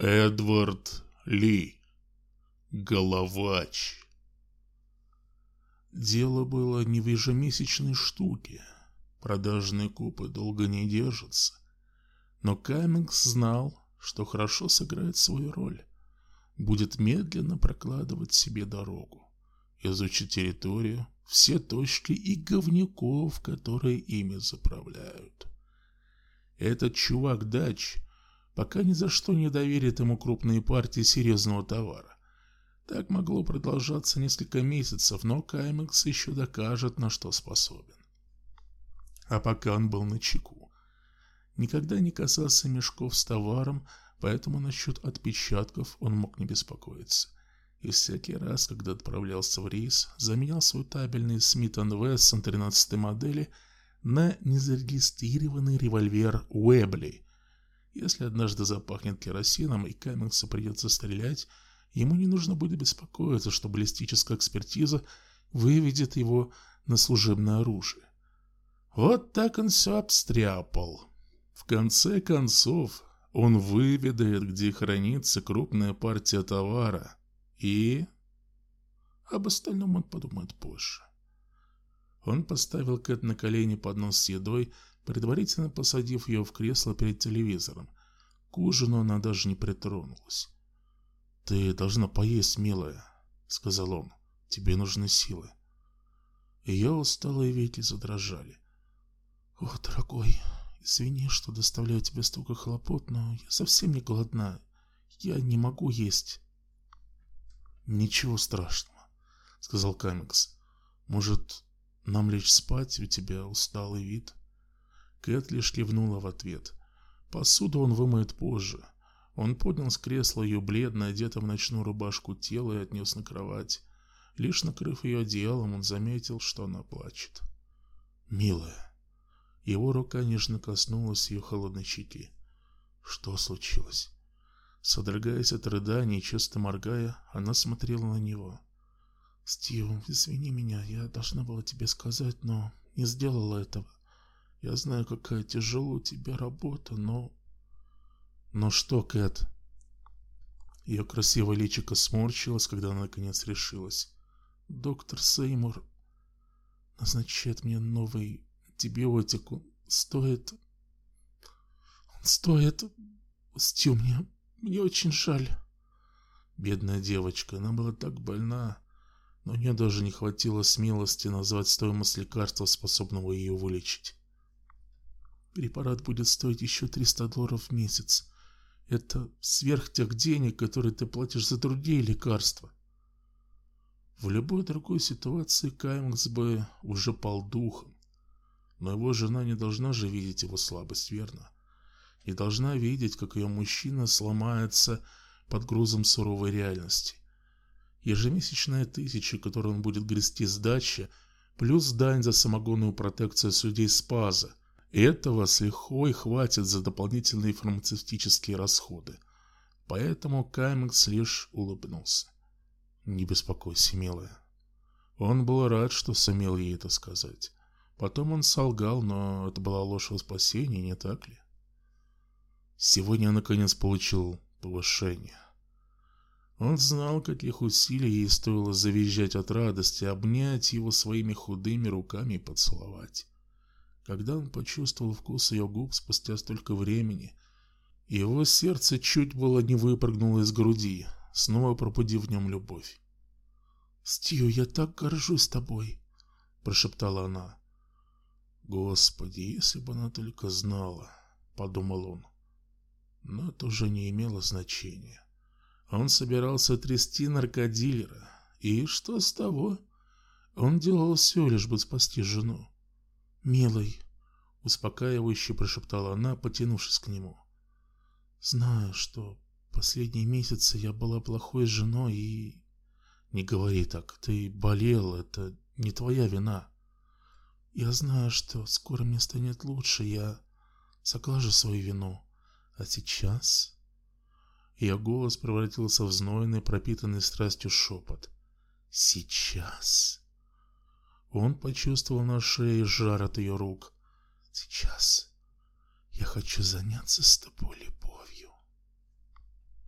Эдвард Ли. Головач. Дело было не в ежемесячной штуке. Продажные купы долго не держатся. Но Каммингс знал, что хорошо сыграет свою роль. Будет медленно прокладывать себе дорогу. Изучить территорию, все точки и говнюков, которые ими заправляют. Этот чувак Дач пока ни за что не доверит ему крупные партии серьезного товара. Так могло продолжаться несколько месяцев, но Каммингс еще докажет, на что способен. А пока он был начеку. Никогда не касался мешков с товаром, поэтому насчет отпечатков он мог не беспокоиться. И всякий раз, когда отправлялся в рейс, заменял свой табельный Смит & Вессон 13-й модели на незарегистрированный револьвер Уэбли. Если однажды запахнет керосином и Каммингсу придется стрелять, ему не нужно будет беспокоиться, что баллистическая экспертиза выведет его на служебное оружие. Вот так он все обстряпал. В конце концов, он выведает, где хранится крупная партия товара, и об остальном он подумает позже. Он поставил Кэт на колени поднос с едой, предварительно посадив ее в кресло перед телевизором. К ужину она даже не притронулась. «Ты должна поесть, милая», — сказал он. «Тебе нужны силы». Ее усталые веки задрожали. «О, дорогой, извини, что доставляю тебе столько хлопот, но я совсем не голодна. Я не могу есть». «Ничего страшного», — сказал Каммингс. «Может, нам лечь спать? У тебя усталый вид». Кэт лишь кивнула в ответ. Посуду он вымоет позже. Он поднял с кресла ее бледное, одетое в ночную рубашку тело и отнес на кровать. Лишь накрыв ее одеялом, он заметил, что она плачет. «Милая». Его рука нежно коснулась ее холодной щеки. Что случилось? Содрогаясь от рыданий и часто моргая, она смотрела на него. «Стив, извини меня, я должна была тебе сказать, но не сделала этого. Я знаю, какая тяжелая у тебя работа, но...» «Но что, Кэт?» Ее красивое личико сморщилось, когда она наконец решилась. «Доктор Сеймур назначает мне новый антибиотик. Он стоит... Стив, мне очень жаль». Бедная девочка, она была так больна, но у нее даже не хватило смелости назвать стоимость лекарства, способного ее вылечить. «Препарат будет стоить еще $300 в месяц. Это сверх тех денег, которые ты платишь за другие лекарства». В любой другой ситуации Каммингс бы уже пал духом. Но его жена не должна же видеть его слабость, верно? Не должна видеть, как ее мужчина сломается под грузом суровой реальности. Ежемесячная 1000, которую он будет грести с дачи, плюс дань за самогонную протекцию судей Спаза. Этого с лихвой хватит за дополнительные фармацевтические расходы. Поэтому Каммингс лишь улыбнулся. «Не беспокойся, милая». Он был рад, что сумел ей это сказать. Потом он солгал, но это была ложь во спасение, не так ли? Сегодня я наконец получил повышение. Он знал, каких усилий ей стоило завизжать от радости, обнять его своими худыми руками и поцеловать. Когда он почувствовал вкус ее губ спустя столько времени, его сердце чуть было не выпрыгнуло из груди, снова пробудив в нем любовь. «Стив, я так горжусь тобой», — прошептала она. «Господи, если бы она только знала», — подумал он. Но это уже не имело значения. Он собирался трясти наркодилера. И что с того? Он делал все, лишь бы спасти жену. «Милый», — успокаивающе прошептала она, потянувшись к нему. «Знаю, что последние месяцы я была плохой женой и...» «Не говори так, ты болел, это не твоя вина». «Я знаю, что скоро мне станет лучше, я соглажу свою вину. А сейчас...» Ее голос превратился в знойный, пропитанный страстью шепот. «Сейчас...» Он почувствовал на шее жар от ее рук. «Сейчас я хочу заняться с тобой любовью».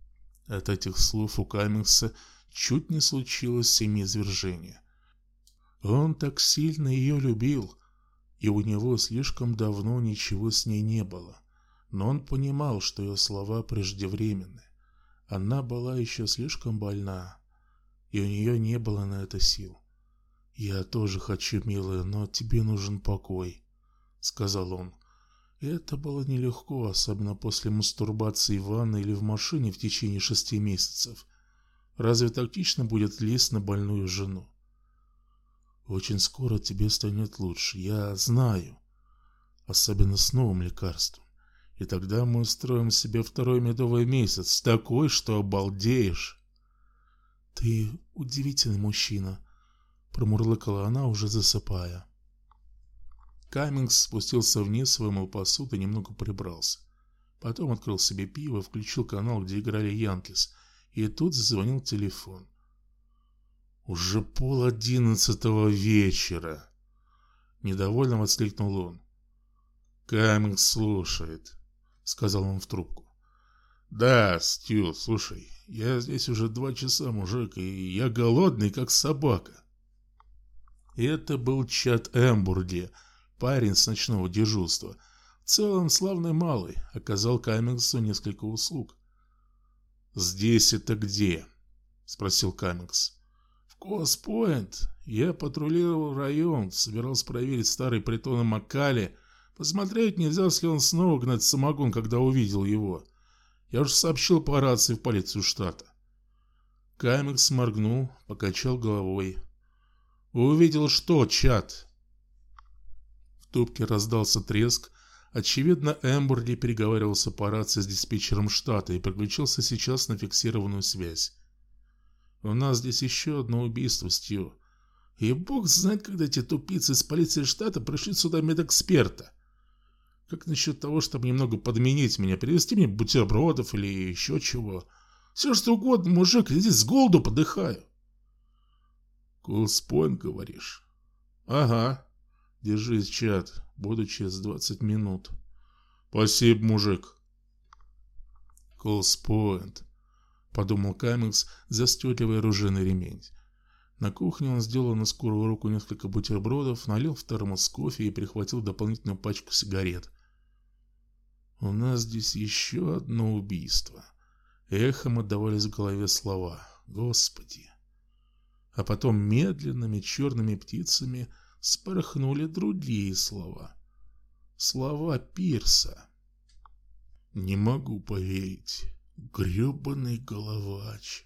От этих слов у Каммингса чуть не случилось семяизвержение. Он так сильно ее любил, и у него слишком давно ничего с ней не было. Но он понимал, что ее слова преждевременны. Она была еще слишком больна, и у нее не было на это сил. «Я тоже хочу, милая, но тебе нужен покой», — сказал он. И это было нелегко, особенно после мастурбации в ванной или в машине в течение 6 месяцев. Разве тактично будет лезть на больную жену? «Очень скоро тебе станет лучше, я знаю. Особенно с новым лекарством. И тогда мы устроим себе 2-й медовый месяц, такой, что обалдеешь». «Ты удивительный мужчина», — промурлыкала она, уже засыпая. Каммингс спустился вниз, вымыл посуду и немного прибрался. Потом открыл себе пиво, включил канал, где играли Янкис, и тут зазвонил телефон. «Уже 10:30 вечера!» Недовольно воскликнул он. «Каммингс слушает», — сказал он в трубку. «Да, Стю, слушай, я здесь уже 2 часа, мужик, и я голодный, как собака». И это был Чад Эмбурди, парень с ночного дежурства. В целом славный малый, оказал Каммингсу несколько услуг. «Здесь это где?» — спросил Каммингс. «В Кос-Пойнт. Я патрулировал район, собирался проверить старый притон Маккали, посмотреть, нельзя ли он снова гнать самогон, когда увидел его. Я уже сообщил по рации в полицию штата». Каммингс моргнул, покачал головой. «Увидел что, Чад?» В трубке раздался треск. Очевидно, Эмбурди переговаривался по рации с диспетчером штата и переключился сейчас на фиксированную связь. «У нас здесь еще одно убийство, Стью. И бог знает, когда эти тупицы из полиции штата пришлют сюда медэксперта. Как насчет того, чтобы немного подменить меня, привезти мне бутербродов или еще чего? Все что угодно, мужик, я здесь с голоду подыхаю». «Кулспойнт, говоришь?» «Ага. Держись, Чад. Буду через 20 минут». «Спасибо, мужик». «Кулспойнт», — подумал Каммингс, застегивая оружейный ремень. На кухне он сделал на скорую руку несколько бутербродов, налил в термос кофе и прихватил дополнительную пачку сигарет. «У нас здесь еще одно убийство». Эхом отдавались в голове слова. «Господи!» А потом медленными черными птицами спорхнули другие слова. Слова Пирса. «Не могу поверить. Гребаный головач».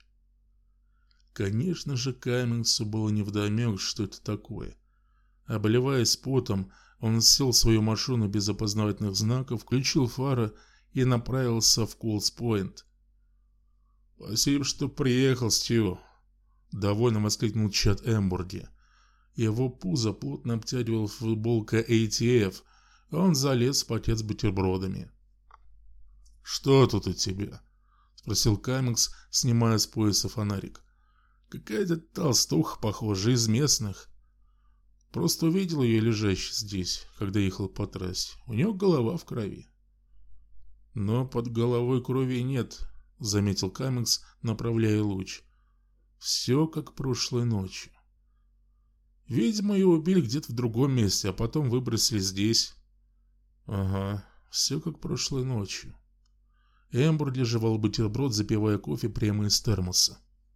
Конечно же, Каммингсу было невдомек, что это такое. Обливаясь потом, он сел в свою машину без опознавательных знаков, включил фары и направился в Кулспойнт. «Спасибо, что приехал, Стью», — довольно воскликнул Чад Эмбурди. Его пузо плотно обтягивал футболка ATF, а он залез в пакет с бутербродами. «Что тут у тебя?» — спросил Каммингс, снимая с пояса фонарик. «Какая-то толстуха, похоже, из местных. Просто увидел ее лежащей здесь, когда ехал по трассе. У нее голова в крови». «Но под головой крови нет», — заметил Каммингс, направляя луч. «Все как прошлой ночью. Видимо, ее убили где-то в другом месте, а потом выбросили здесь». «Ага, все как прошлой ночью». Эмбурди жевал бутерброд, запивая кофе прямо из термоса.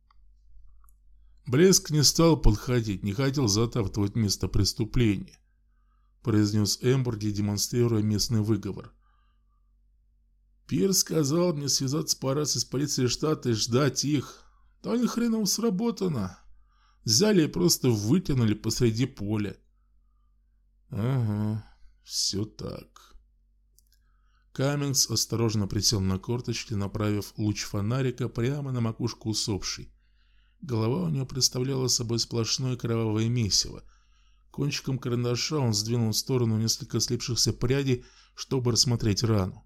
«Блеск не стал подходить, не хотел затаптывать место преступления», — произнес Эмбурди, демонстрируя местный выговор. «Пирс сказал мне связаться по рации с полицией штата и ждать их. Да ни хрена сработано. Взяли и просто вытянули посреди поля». «Ага, все так». Каммингс осторожно присел на корточки, направив луч фонарика прямо на макушку усопшей. Голова у нее представляла собой сплошное кровавое месиво. Кончиком карандаша он сдвинул в сторону несколько слипшихся прядей, чтобы рассмотреть рану.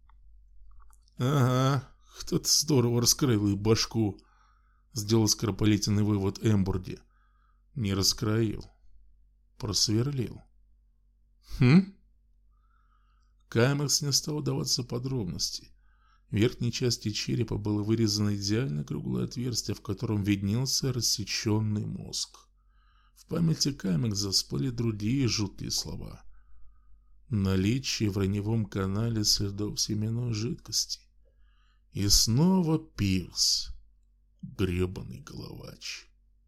«Ага, кто-то здорово раскрыл ей башку», — сделал скоропалительный вывод Эмбурди. «Не раскроил. Просверлил». «Хм?» Каммингс не стал даваться подробности. В верхней части черепа было вырезано идеально круглое отверстие, в котором виднелся рассеченный мозг. В памяти Каммингса всплыли другие жуткие слова. Наличие в раневом канале следов семенной жидкости. И снова Пирс. Гребаный головач.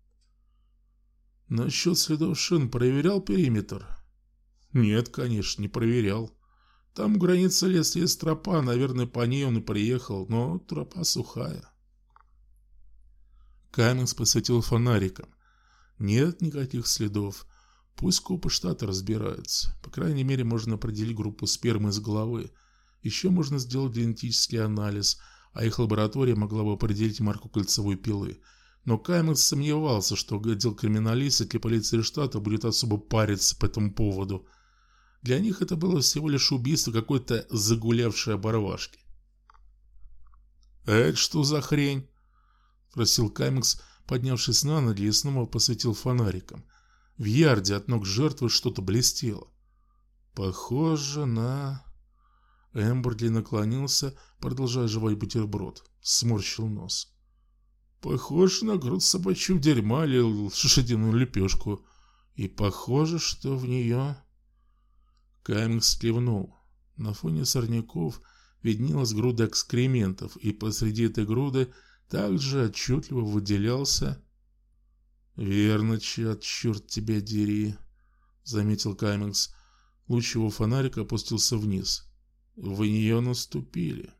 Насчет следов шин проверял периметр? Нет, конечно, не проверял. Там граница леса есть тропа, наверное, по ней он и приехал, но тропа сухая. Каммингс посветил фонариком. Нет никаких следов. Пусть копы штата разбираются. По крайней мере, можно определить группу спермы из головы. Еще можно сделать генетический анализ, а их лаборатория могла бы определить марку кольцевой пилы. Но Каммингс сомневался, что отдел криминалистики полиции штата будет особо париться по этому поводу. Для них это было всего лишь убийство какой-то загулявшей оборвашки. «Это что за хрень?» – спросил Каммингс, поднявшись на ноги, и снова посветил фонариком. В ярде от ног жертвы что-то блестело. «Похоже на...» Эмберли наклонился, продолжая жевать бутерброд. Сморщил нос. «Похоже на грудь собачьего дерьма или лошадиную лепешку. И похоже, что в нее...» Каммингс кивнул. На фоне сорняков виднелась груда экскрементов, и посреди этой груды также отчетливо выделялся... «Верно, чат, черт тебя дери», — заметил Каммингс. Луч его фонарика опустился вниз. «В нее наступили».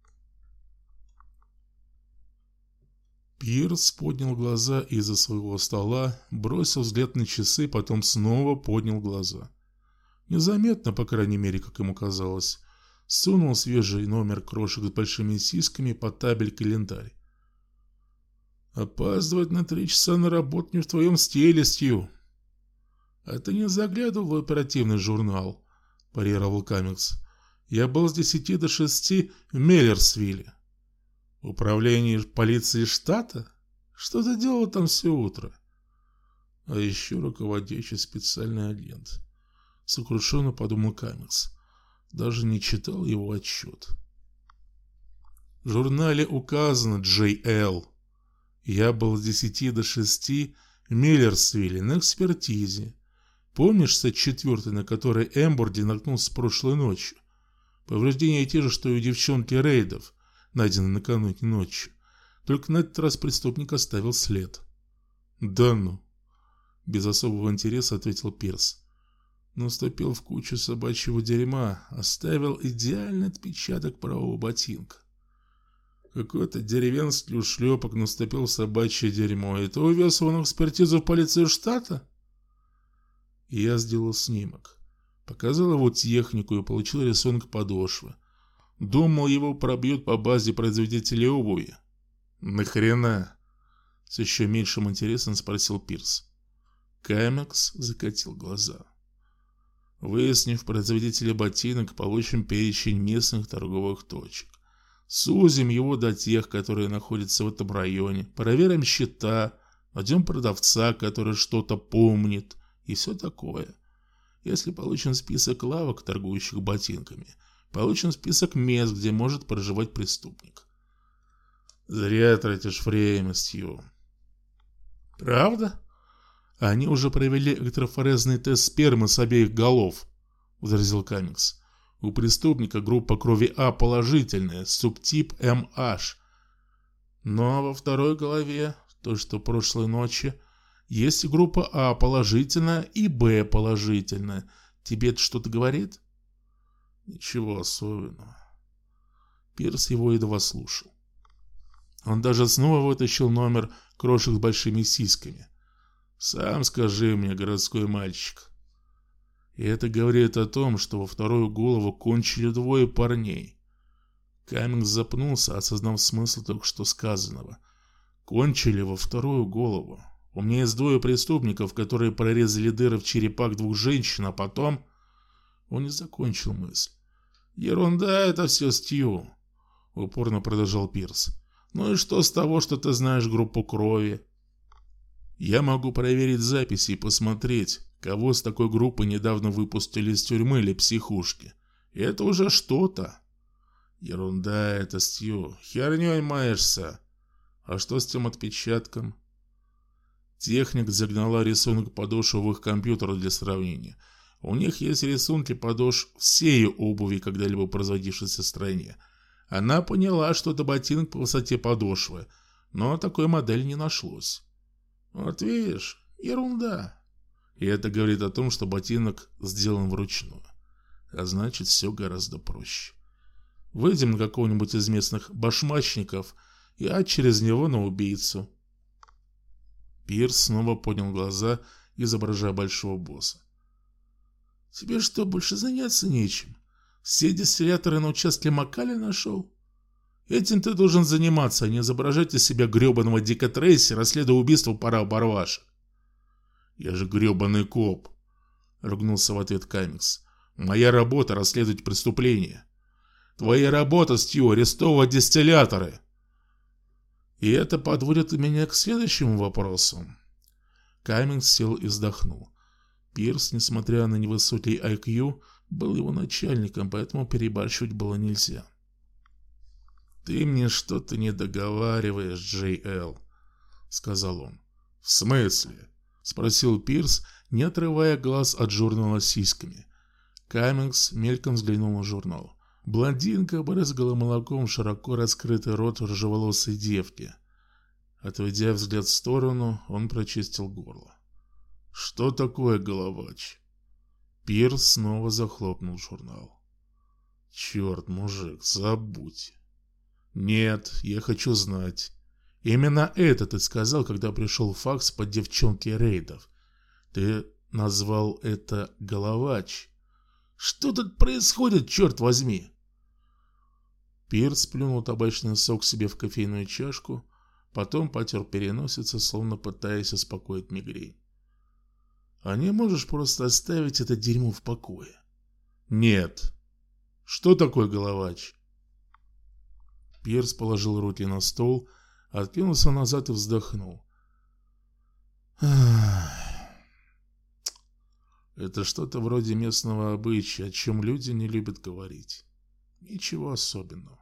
Пирс поднял глаза из-за своего стола, бросил взгляд на часы, потом снова поднял глаза. Незаметно, по крайней мере, как ему казалось, сунул свежий номер крошек с большими сиськами под табель-календарь. «Опаздывать на 3 часа на работу не в твоем стиле, Стью». «А ты не заглядывал в оперативный журнал?» – парировал Каммингс. «Я был с 10 до 6 в Меллерсвилле». «Управление полиции штата? Что ты делал там все утро?» «А еще руководящий специальный агент». Сокрушенно подумал Каммингс. Даже не читал его отчет. В журнале указано Джей-Эл. Я был с 10 до 6 в Миллерсвилле на экспертизе. Помнишь сет 4, на который Эмберли наткнулся прошлой ночью? Повреждения те же, что и у девчонки Рейдов, найдены накануне ночью. Только на этот раз преступник оставил след. «Да ну!» – без особого интереса ответил Пирс. Наступил в кучу собачьего дерьма, оставил идеальный отпечаток правого ботинка. Какой-то деревенский ушлепок наступил в собачье дерьмо, и ты увез его на экспертизу в полицию штата? Я сделал снимок, показал его технику и получил рисунок подошвы. Думал, его пробьют по базе производителей обуви. «Нахрена?» — с еще меньшим интересом спросил Пирс. Каммингс закатил глаза. «Выяснив производителя ботинок, получим перечень местных торговых точек. Сузим его до тех, которые находятся в этом районе. Проверим счета, найдем продавца, который что-то помнит, и все такое. Если получим список лавок, торгующих ботинками, получим список мест, где может проживать преступник». «Зря тратишь время, Стью». «Правда? Они уже провели электрофорезный тест спермы с обеих голов», — возразил Каммингс. «У преступника группа крови А положительная, субтип МH. Но во второй голове, то что прошлой ночи, есть и группа А положительная и Б положительная. Тебе это что-то говорит?» «Ничего особенного». Пирс его едва слушал. Он даже снова вытащил номер крошек с большими сиськами. «Сам скажи мне, городской мальчик». И это говорит о том, что во вторую голову кончили 2 парней. Каммингс запнулся, осознав смысл только что сказанного. Кончили во вторую голову. У меня есть 2 преступников, которые прорезали дыры в черепах 2 женщин, а потом... Он не закончил мысль. «Ерунда это все, Стью», — упорно продолжал Пирс. «Ну и что с того, что ты знаешь группу крови?» «Я могу проверить записи и посмотреть, кого с такой группы недавно выпустили из тюрьмы или психушки. И это уже что-то. Ерунда это, Стью. Херней маешься. А что с тем отпечатком? Техник загнала рисунок подошвы в их компьютер для сравнения. У них есть рисунки подошв всей обуви, когда-либо производившейся в стране. Она поняла, что это ботинок по высоте подошвы, но такой модели не нашлось. Вот видишь, ерунда. И это говорит о том, что ботинок сделан вручную. А значит, все гораздо проще. Выйдем на какого-нибудь из местных башмачников, а через него на убийцу. Пирс снова поднял глаза, изображая большого босса. Тебе что, больше заняться нечем? Все дистилляторы на участке Маккали нашел? Этим ты должен заниматься, а не изображать из себя гребаного Дика Трейси, расследуя убийство пара барвашек. Я же гребаный коп, ругнулся в ответ Камикс. Моя работа — расследовать преступления. Твоя работа, Стью, арестовывать дистилляторы. И это подводит меня к следующему вопросу. Камикс сел и вздохнул. Пирс, несмотря на невысокий IQ, был его начальником, поэтому перебарщивать было нельзя. «Ты мне что-то не договариваешь, Джей Эл», — сказал он. «В смысле?» — спросил Пирс, не отрывая глаз от журнала с сиськами. Камикс мельком взглянул на журнал. Блондинка брызгала молоком в широко раскрытый рот рыжеволосой девки. Отведя взгляд в сторону, он прочистил горло. «Что такое головач?» Пирс снова захлопнул журнал. «Черт, мужик, забудь». «Нет, я хочу знать. Именно это ты сказал, когда пришел факс под девчонки рейдов. Ты назвал это головач. Что тут происходит, черт возьми?» Пирс плюнул табачный сок себе в кофейную чашку, потом потер переносицу, словно пытаясь успокоить мигрень. «А не можешь просто оставить это дерьмо в покое?» «Нет». «Что такое головач?» Пирс положил руки на стол, откинулся назад и вздохнул. Это что-то вроде местного обычая, о чем люди не любят говорить. Ничего особенного.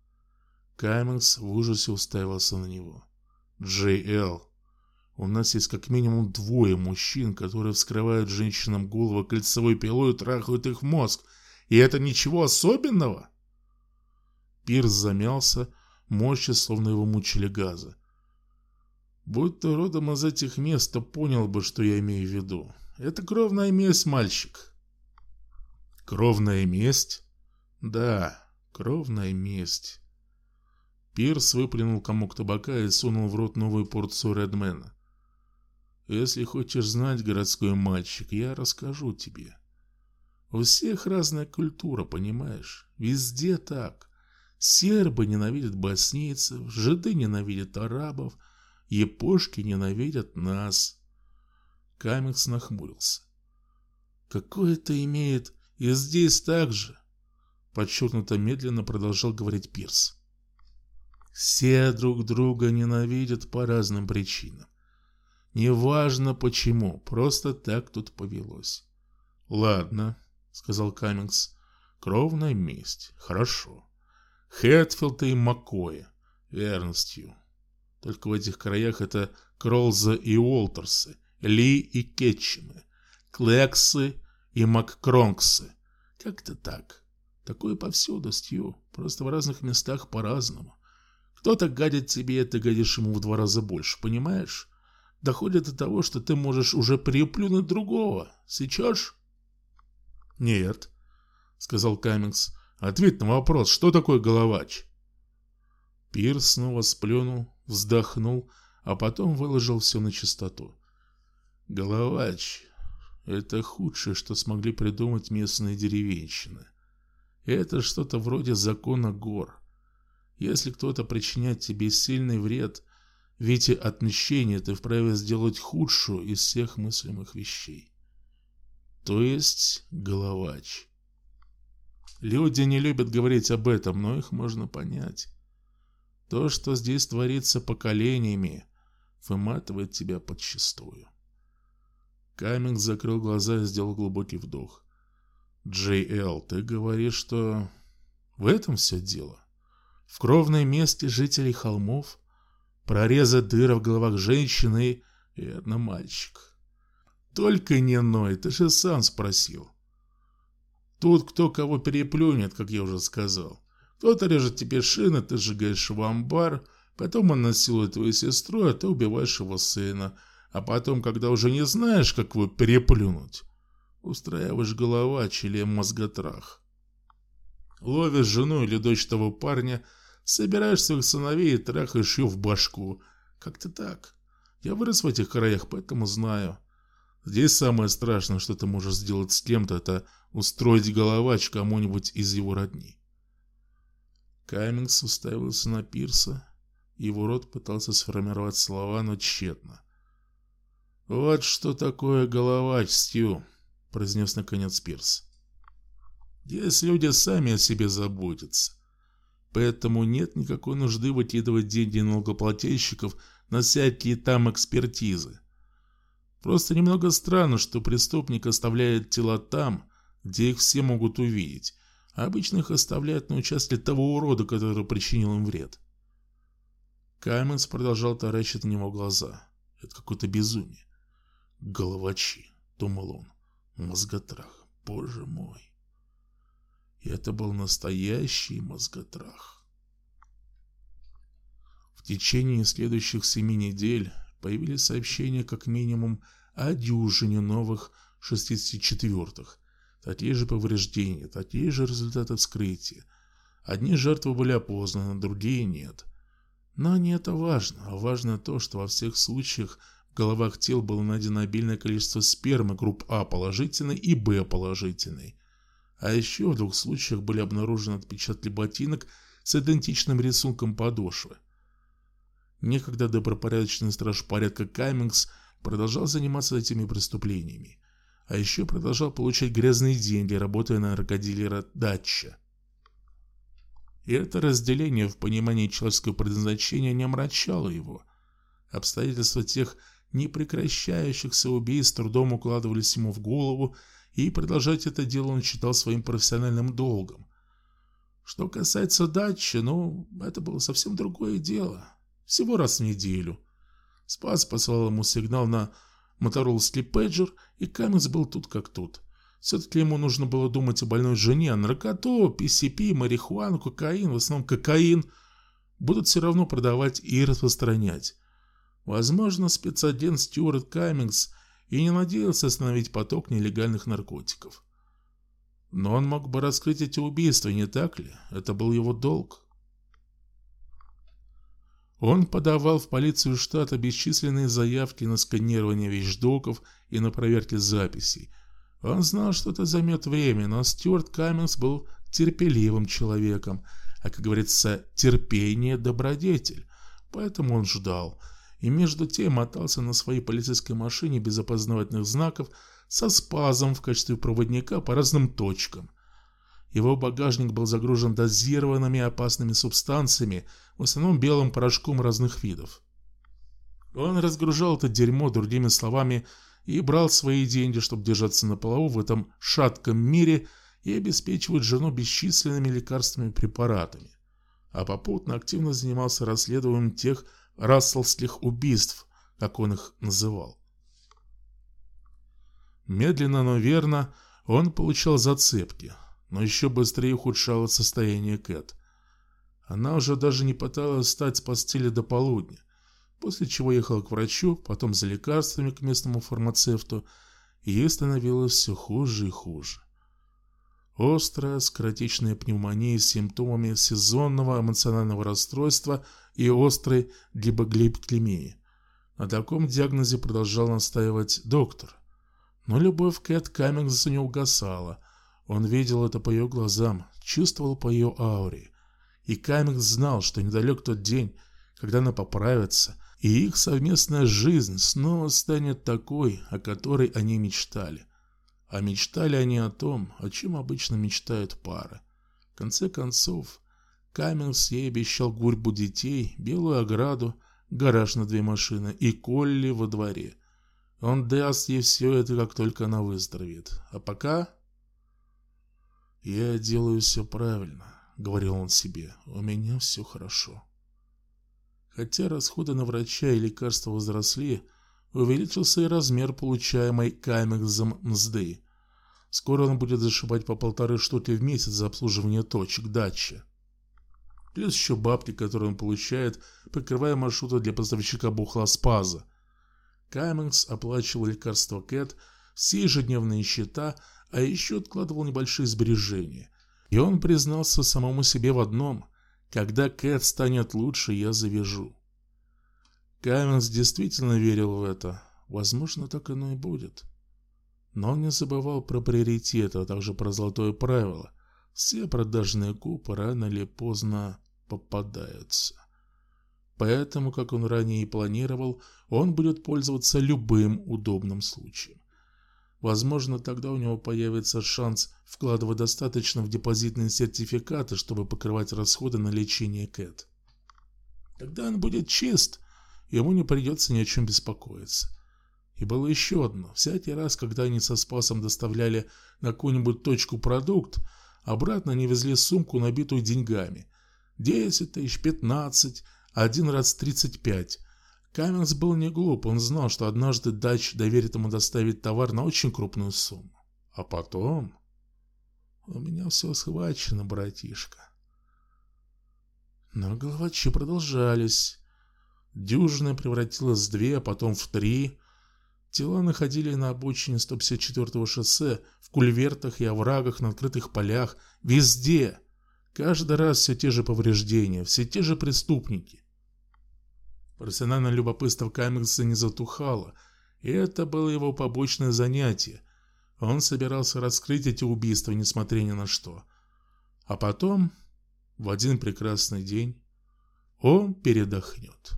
Камикс в ужасе уставился на него. «Джей Эл, у нас есть как минимум 2 мужчин, которые вскрывают женщинам голову кольцевой пилой и трахают их в мозг. И это ничего особенного?» Пирс замялся, морща, словно его мучили газы. «Будь ты родом из этих мест, то понял бы, что я имею в виду. Это кровная месть, мальчик». «Кровная месть?» «Да, кровная месть». Пирс выплюнул комок табака и сунул в рот новую порцию Редмена. «Если хочешь знать, городской мальчик, я расскажу тебе. У всех разная культура, понимаешь? Везде так. Сербы ненавидят боснийцев, жиды ненавидят арабов, япошки ненавидят нас». Камикс нахмурился. «Какое это имеет и здесь так же?» Подчеркнуто медленно продолжал говорить Пирс. «Все друг друга ненавидят по разным причинам. Неважно почему, просто так тут повелось». «Ладно», — сказал Камикс, — «кровная месть, хорошо. Хэтфилд и Маккои, верностью. Только в этих краях это Кролза и Уолтерсы, Ли и Кетчемы, Клексы и Маккронксы. Как-то так. Такое повсюду, Стью, просто в разных местах по-разному. Кто-то гадит тебе, ты гадишь ему в 2 раза больше, понимаешь? Доходит до того, что ты можешь уже переплюнуть другого. Сечешь?» «Нет», — сказал Камикс. «Ответь на вопрос, что такое головач?» Пирс снова сплюнул, вздохнул, а потом выложил все на чистоту. «Головач — это худшее, что смогли придумать местные деревенщины. Это что-то вроде закона гор. Если кто-то причиняет тебе сильный вред, в виде отмщения ты вправе сделать худшую из всех мыслимых вещей. То есть головач. Люди не любят говорить об этом, но их можно понять. То, что здесь творится поколениями, выматывает тебя подчистую». Камикс закрыл глаза и сделал глубокий вдох. «Джей Эл, ты говоришь, что В этом все дело. В кровной мести жителей холмов, прорезы дыры в головах женщины и, верно, мальчик. Только не ной, ты же сам спросил. Тут кто кого переплюнет, как я уже сказал. Кто-то режет тебе шины, ты сжигаешь его амбар, потом он насилует твою сестру, а ты убиваешь его сына. А потом, когда уже не знаешь, как его переплюнуть, устраиваешь головач или мозготрах. Ловишь жену или дочь того парня, собираешь своих сыновей и трахаешь ее в башку. Как-то так. Я вырос в этих краях, поэтому знаю. Здесь самое страшное, что ты можешь сделать с кем-то, это устроить головач кому-нибудь из его родни. Каммингс уставился на Пирса. Его рот пытался сформировать слова, но тщетно. «Вот что такое головач, Стью», — произнес наконец Пирс. «Здесь люди сами о себе заботятся. Поэтому нет никакой нужды выкидывать деньги налогоплательщиков на всякие там экспертизы. Просто немного странно, что преступник оставляет тела там, где их все могут увидеть, а обычно их оставляют на участке того урода, который причинил им вред». Каммингс продолжал таращить на него глаза. Это какое-то безумие. «Головачи», — думал он, — «мозготрах, боже мой». И это был настоящий мозготрах. В течение следующих 7 недель появились сообщения как минимум о дюжине новых 64-х. Такие же повреждения, такие же результаты вскрытия. Одни жертвы были опознаны, другие нет. Но не это важно, а важно то, что во всех случаях в головах тел было найдено обильное количество спермы групп А положительной и Б положительной. А еще в 2 случаях были обнаружены отпечатки ботинок с идентичным рисунком подошвы. Некогда добропорядочный страж порядка Каммингс продолжал заниматься этими преступлениями, а еще продолжал получать грязные деньги, работая на наркодилера Датча. И это разделение в понимании человеческого предназначения не омрачало его. Обстоятельства тех непрекращающихся убийств с трудом укладывались ему в голову, и продолжать это дело он считал своим профессиональным долгом. Что касается Датча, это было совсем другое дело. Всего раз в неделю. Спас послал ему сигнал на мотороллский пейджер, и Каммингс был тут как тут. Все-таки ему нужно было думать о больной жене, а наркоту, PCP, марихуану, кокаин, в основном кокаин, будут все равно продавать и распространять. Возможно, спецагент Стюарт Каммингс и не надеялся остановить поток нелегальных наркотиков. Но он мог бы раскрыть эти убийства, не так ли? Это был его долг. Он подавал в полицию штата бесчисленные заявки на сканирование вещдоков и на проверки записей. Он знал, что это займет время, но Стюарт Каммингс был терпеливым человеком, а, как говорится, терпение – добродетель. Поэтому он ждал. И между тем мотался на своей полицейской машине без опознавательных знаков со Спазом в качестве проводника по разным точкам. Его багажник был загружен дозированными опасными субстанциями, в основном белым порошком разных видов. Он разгружал это дерьмо, другими словами, и брал свои деньги, чтобы держаться на плаву в этом шатком мире и обеспечивать жену бесчисленными лекарственными препаратами. А попутно активно занимался расследованием тех расселских убийств, как он их называл. Медленно, но верно он получал зацепки, но еще быстрее ухудшалось состояние Кэт. Она уже даже не пыталась встать с постели до полудня, после чего ехала к врачу, потом за лекарствами к местному фармацевту, и ей становилось все хуже и хуже. Острая скоротечная пневмония с симптомами сезонного эмоционального расстройства и острой гипогликемии. На таком диагнозе продолжал настаивать доктор. Но любовь Кэт Каммингса не угасала. Он видел это по ее глазам, чувствовал по ее ауре. И Каммингс знал, что недалек тот день, когда она поправится, и их совместная жизнь снова станет такой, о которой они мечтали. А мечтали они о том, о чем обычно мечтают пары. В конце концов, Каммингс ей обещал гурьбу детей, белую ограду, гараж на 2 машины и Колли во дворе. Он даст ей все это, как только она выздоровеет. А пока... «Я делаю все правильно», — говорил он себе, — у меня все хорошо. Хотя расходы на врача и лекарства возросли, увеличился и размер получаемой Камексом мзды. Скоро он будет зашибать по 1,5 штуки в месяц за обслуживание точек дачи. Плюс еще бабки, которые он получает, покрывая маршруты для поставщика бухла Спаза. Камекс оплачивал лекарства Кэт, все ежедневные счета, а еще откладывал небольшие сбережения. И он признался самому себе в одном: когда Кэт станет лучше, я завяжу. Камекс действительно верил в это. Возможно, так оно и будет. Но он не забывал про приоритеты, а также про золотое правило. Все продажные копы рано или поздно попадаются. Поэтому, как он ранее и планировал, он будет пользоваться любым удобным случаем. Возможно, тогда у него появится шанс вкладывать достаточно в депозитные сертификаты, чтобы покрывать расходы на лечение Кэт. Когда он будет чист, ему не придется ни о чем беспокоиться. И было еще одно. Всякий раз, когда они со Спасом доставляли на какую-нибудь точку продукт, обратно они везли сумку, набитую деньгами. 10 тысяч, 15, один раз 35. Камекс был не глуп, он знал, что однажды Дач доверит ему доставить товар на очень крупную сумму. А потом... У меня все схвачено, братишка. Но головачи продолжались. Дюжина превратилась в 2, а потом в 3. Тела находили на обочине 154-го шоссе, в кульвертах и оврагах, на открытых полях, везде. Каждый раз все те же повреждения, все те же преступники. Профессиональное любопытство Камекса не затухало, и это было его побочное занятие. Он собирался раскрыть эти убийства, несмотря ни на что. А потом, в один прекрасный день, он передохнет.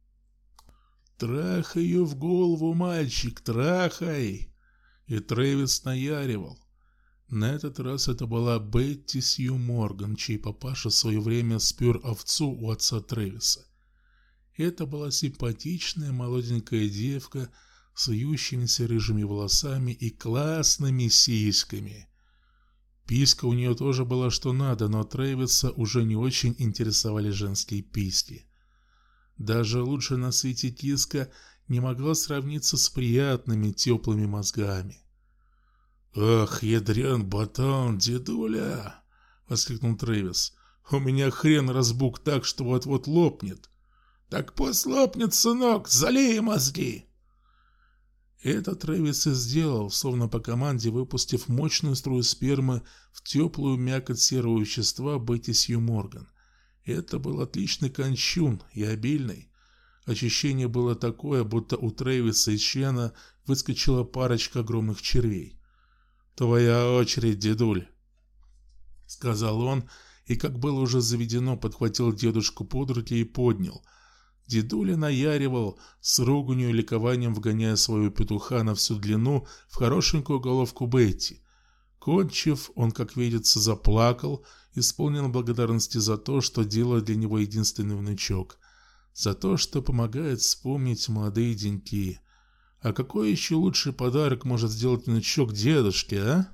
«Трахай ее в голову, мальчик, трахай!» И Трэвис наяривал. На этот раз это была Бетти Сью Морган, чей папаша в свое время спер овцу у отца Трэвиса. Это была симпатичная молоденькая девка с вьющимися рыжими волосами и классными сиськами. Писька у нее тоже была что надо, но Трэвиса уже не очень интересовали женские письки. Даже лучше на свете киска не могла сравниться с приятными теплыми мозгами. «Ах, ядрен батон, дедуля!» — воскликнул Трэвис. «У меня хрен разбук так, что вот-вот лопнет». «Так пусть лопнет, сынок, залей мозги!» Это Трэвис и сделал, словно по команде выпустив мощную струю спермы в теплую мякоть серого вещества Бетти Сью Морган. Это был отличный кончун и обильный. Ощущение было такое, будто у Трэвиса из члена выскочила парочка огромных червей. «Твоя очередь, дедуль», — сказал он, и, как было уже заведено, подхватил дедушку под руки и поднял. Дедуля наяривал, с руганью и ликованием вгоняя своего петуха на всю длину в хорошенькую головку Бетти. Кончив, он, как видится, заплакал, исполнен благодарности за то, что делает для него единственный внучок, за то, что помогает вспомнить молодые деньки. А какой еще лучший подарок может сделать внучок дедушке, а?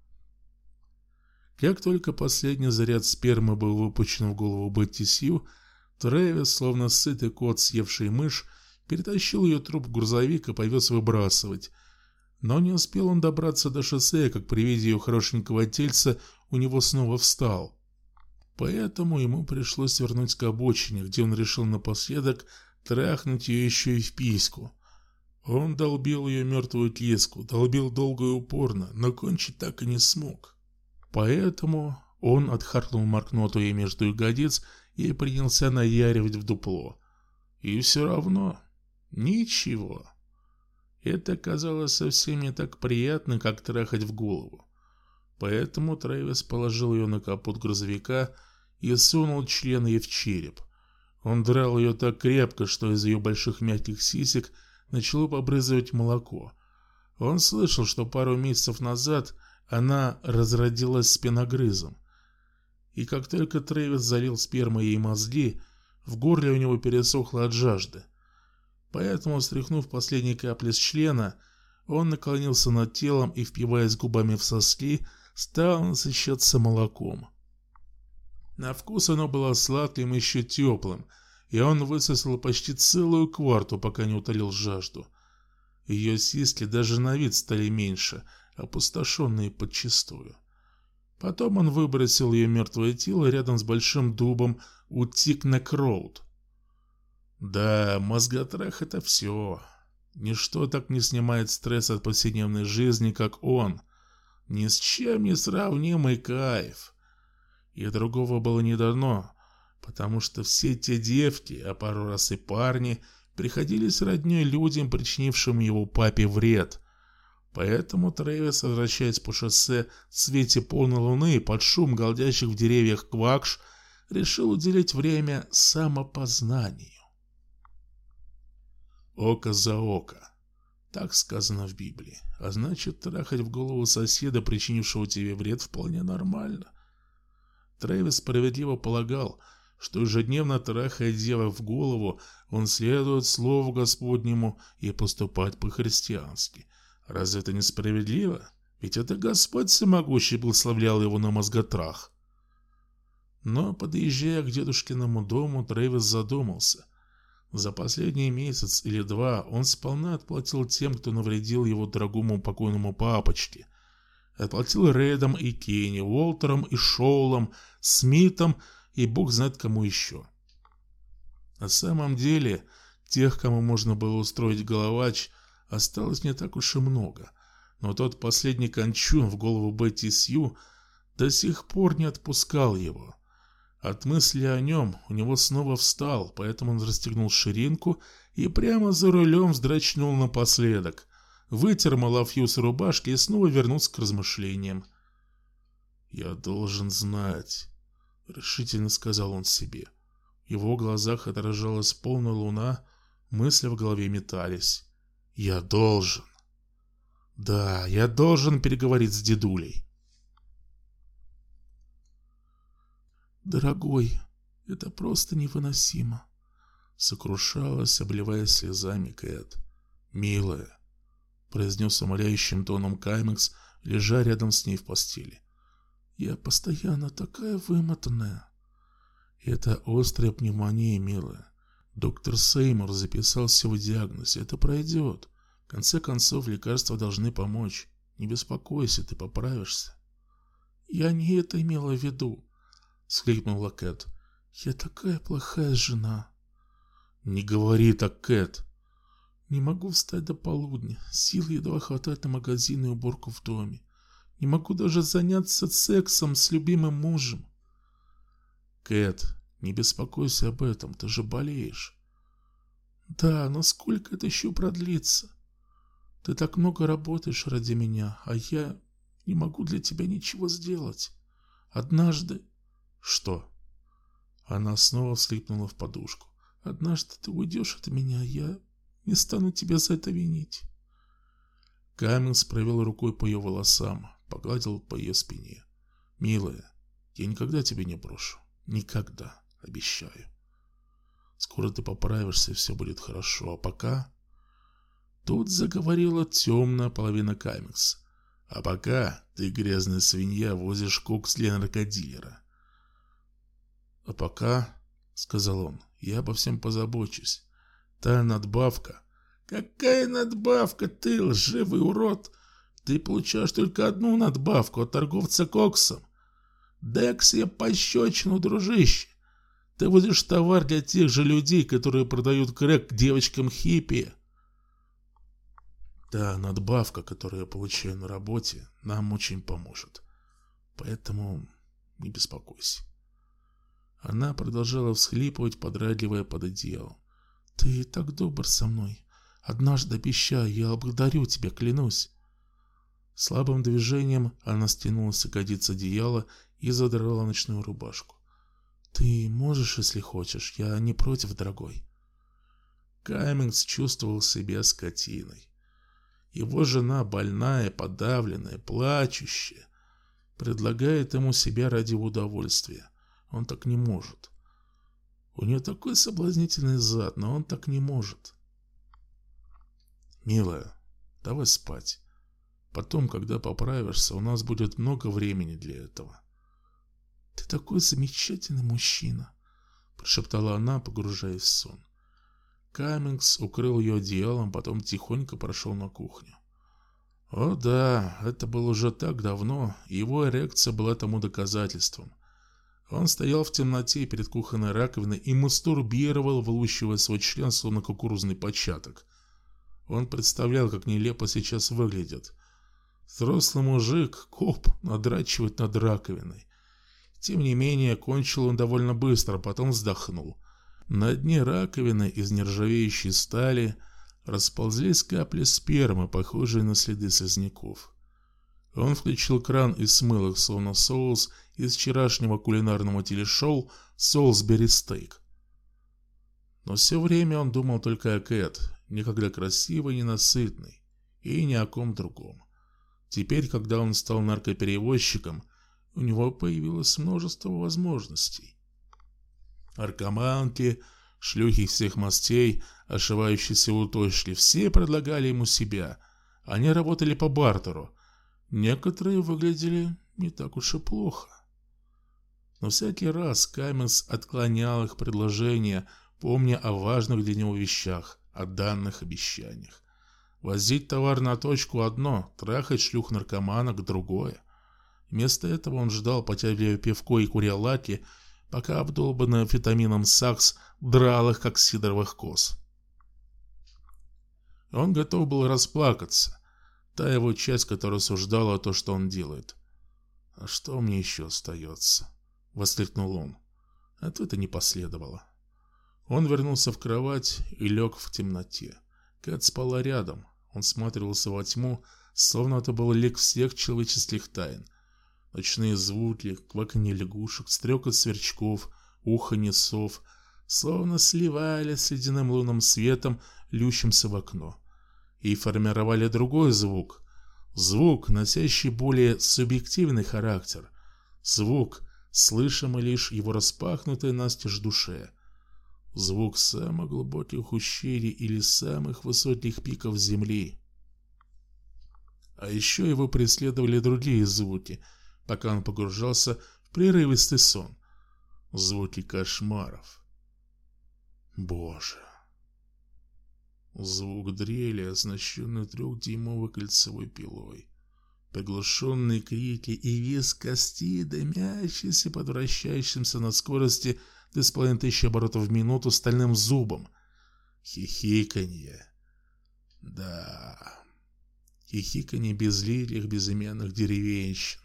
Как только последний заряд спермы был выпущен в голову Бетти Сью, Трэвис, словно сытый кот, съевший мышь, перетащил ее труп в грузовик и повез выбрасывать. Но не успел он добраться до шоссе, как при виде ее хорошенького тельца у него снова встал. Поэтому ему пришлось свернуть к обочине, где он решил напоследок трахнуть ее еще и в письку. Он долбил ее мертвую киску, долбил долго и упорно, но кончить так и не смог. Поэтому он отхаркнул моркноту ей между ягодиц и принялся наяривать в дупло. И все равно ничего. Это казалось совсем не так приятно, как трахать в голову. Поэтому Трэвис положил ее на капот грузовика и сунул член ей в череп. Он драл ее так крепко, что из ее больших мягких сисек начало побрызывать молоко. Он слышал, что пару месяцев назад она разродилась спиногрызом. И как только Трэвис залил спермой ей мозги, в горле у него пересохло от жажды. Поэтому, стряхнув последние капли с члена, он наклонился над телом и, впиваясь губами в соски, стал насыщаться молоком. На вкус оно было сладким и еще теплым, и он высосал почти целую кварту, пока не утолил жажду. Ее сиськи даже на вид стали меньше, опустошенные подчистую. Потом он выбросил ее мертвое тело рядом с большим дубом у Тикнек-Роуд. Да, мозготрах — это все. Ничто так не снимает стресс от повседневной жизни, как он. Ни с чем не сравнимый кайф. И другого было не дано, потому что все те девки, а пару раз и парни, приходились роднёй людям, причинившим его папе вред. Поэтому Трэвис, возвращаясь по шоссе в свете полной луны под шум голдящих в деревьях квакш, решил уделить время самопознанию. Око за око. Так сказано в Библии. А значит, трахать в голову соседа, причинившего тебе вред, вполне нормально. Трэвис справедливо полагал, что ежедневно трахая девок в голову, он следует Слову Господнему и поступает по-христиански. Разве это несправедливо? Ведь это Господь Всемогущий благословлял его на мозготрах. Но, подъезжая к дедушкиному дому, Трэвис задумался. За последний месяц или два он сполна отплатил тем, кто навредил его дорогому покойному папочке. Отплатил Рэдом и Кенни, Уолтером и Шоулом, Смитом и бог знает кому еще. На самом деле, тех, кому можно было устроить головач, осталось не так уж и много. Но тот последний кончун в голову Бетти Сью до сих пор не отпускал его. От мысли о нем у него снова встал, поэтому он расстегнул ширинку и прямо за рулем вздрачнул напоследок, вытер малафью с рубашки и снова вернулся к размышлениям. «Я должен знать», — решительно сказал он себе. В его глазах отражалась полная луна, мысли в голове метались. «Я должен. Да, я должен переговорить с дедулей». «Дорогой, это просто невыносимо», — сокрушалась, обливаясь слезами Кэт. «Милая», — произнес умоляющим тоном Каймекс, лежа рядом с ней в постели. «Я постоянно такая вымотанная». «Это острая пневмония, милая. Доктор Сеймур записал свой диагноз. Это пройдет. В конце концов, лекарства должны помочь. Не беспокойся, ты поправишься». «Я не это имела в виду», — всхлипнула Кэт. «Я такая плохая жена». «Не говори так, Кэт». «Не могу встать до полудня. Сил едва хватает на магазин и уборку в доме. Не могу даже заняться сексом с любимым мужем». «Кэт, не беспокойся об этом, ты же болеешь». «Да, но сколько это еще продлится? Ты так много работаешь ради меня, а я не могу для тебя ничего сделать. Однажды...» «Что?» Она снова всхлипнула в подушку. «Однажды ты уйдешь от меня, я не стану тебя за это винить». Каменс провел рукой по ее волосам, погладил по ее спине. «Милая, я никогда тебя не брошу. Никогда, обещаю. Скоро ты поправишься, и все будет хорошо. А пока...» Тут заговорила темная половина Каменса. «А пока ты, грязная свинья, возишь кокс для наркодилера». «А пока, — сказал он, — я обо всем позабочусь. Та надбавка...» «Какая надбавка, ты лживый урод? Ты получаешь только одну надбавку от торговца коксом. Дай-ка себе пощечину, дружище. Ты возишь товар для тех же людей, которые продают крэк девочкам-хиппи». «Да, надбавка, которую я получаю на работе, нам очень поможет. Поэтому не беспокойся». Она продолжала всхлипывать, подрагивая под одеялом. «Ты так добр со мной. Однажды обещаю, я благодарю тебя, клянусь». Слабым движением она стянула с ягодиц одеяла и задрала ночную рубашку. «Ты можешь, если хочешь, я не против, дорогой». Каммингс чувствовал себя скотиной. Его жена больная, подавленная, плачущая, предлагает ему себя ради удовольствия. Он так не может. У нее такой соблазнительный зад, но он так не может. «Милая, давай спать. Потом, когда поправишься, у нас будет много времени для этого». «Ты такой замечательный мужчина», — прошептала она, погружаясь в сон. Каммингс укрыл ее одеялом, потом тихонько прошел на кухню. О да, это было уже так давно, и его эрекция была тому доказательством. Он стоял в темноте перед кухонной раковиной и мастурбировал, вылущивая свой член, словно кукурузный початок. Он представлял, как нелепо сейчас выглядит. Взрослый мужик, коп, надрачивает над раковиной. Тем не менее, кончил он довольно быстро, потом вздохнул. На дне раковины из нержавеющей стали расползлись капли спермы, похожие на следы слизняков. Он включил кран и смыл их, словно соус из вчерашнего кулинарного телешоу «Солсбери стейк». Но все время он думал только о Кэт, никогда красивой, ненасытной, и ни о ком другом. Теперь, когда он стал наркоперевозчиком, у него появилось множество возможностей. Наркоманки, шлюхи всех мастей, ошивающиеся уточки, все предлагали ему себя. Они работали по бартеру. Некоторые выглядели не так уж и плохо. Но всякий раз Каммингс отклонял их предложения, помня о важных для него вещах, о данных обещаниях. Возить товар на точку одно, трахать шлюх-наркоманок другое. Вместо этого он ждал, потягивая пивко и куря лаки, пока обдолбанный амфетамином Сакс драл их, как сидоровых коз. Он готов был расплакаться. Та его часть, которая осуждала то, что он делает. «А что мне еще остается?» — воскликнул он. Ответа не последовало. Он вернулся в кровать и лег в темноте. Кэт спала рядом. Он всматривался во тьму, словно это был лик всех человеческих тайн. Ночные звуки, кваканье лягушек, стрекот сверчков, уханье сов, словно сливались с ледяным лунным светом, льющимся в окно, и формировали другой звук. Звук, носящий более субъективный характер. Звук, слышимый лишь его распахнутой настежь душе. Звук самых глубоких ущелий или самых высоких пиков земли. А еще его преследовали другие звуки, пока он погружался в прерывистый сон. Звуки кошмаров. Боже. Звук дрели, оснащенный 3-дюймовой кольцевой пилой. Приглушенные крики и визг кости, дымящийся под вращающимся на скорости 2500 оборотов в минуту стальным зубом. Хихиканье. Да. Хихиканье безликих безымянных деревенщин.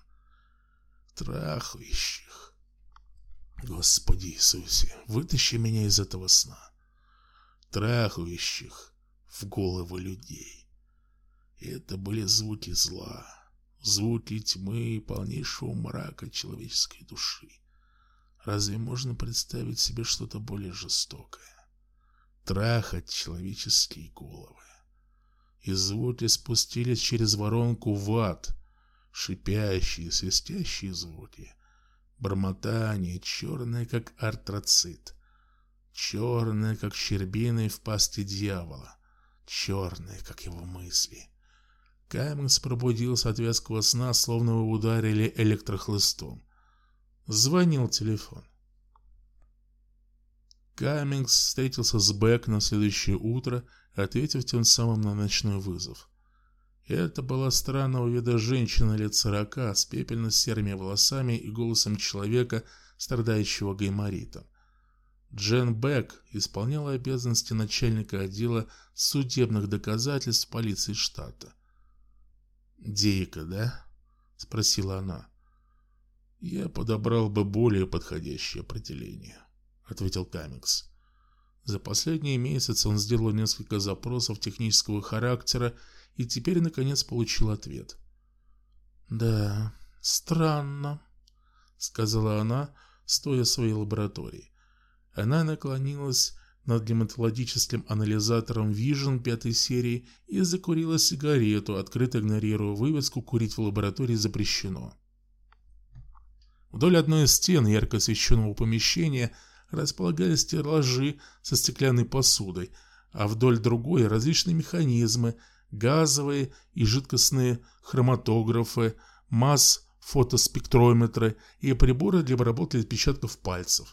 Трахающих. Господи Иисусе, вытащи меня из этого сна. Трахающих в головы людей. Это были звуки зла, звуки тьмы и полнейшего мрака человеческой души. Разве можно представить себе что-то более жестокое? Трахать человеческие головы. И звуки спустились через воронку в ад. Шипящие, свистящие звуки. Бормотание, черное, как артрацит. Черное, как щербины в пасти дьявола. Черное, как его мысли. Каммингс пробудился от вязкого сна, словно его ударили электрохлыстом. Звонил телефон. Каммингс встретился с Бек на следующее утро, ответив тем самым на ночной вызов. Это была странного вида женщина лет 40 с пепельно-серыми волосами и голосом человека, страдающего гайморитом. Джен Бек исполняла обязанности начальника отдела судебных доказательств полиции штата. «Дейка, да?» — спросила она. «Я подобрал бы более подходящее определение», — ответил Каммингс. За последние месяцы он сделал несколько запросов технического характера и теперь, наконец, получил ответ. «Да, странно», — сказала она, стоя в своей лаборатории. Она наклонилась над гематологическим анализатором Vision 5 серии и закурила сигарету, открыто игнорируя вывеску «Курить в лаборатории запрещено». Вдоль одной из стен ярко освещенного помещения располагались стеллажи со стеклянной посудой, а вдоль другой различные механизмы, газовые и жидкостные хроматографы, масс фотоспектрометры и приборы для обработки отпечатков пальцев.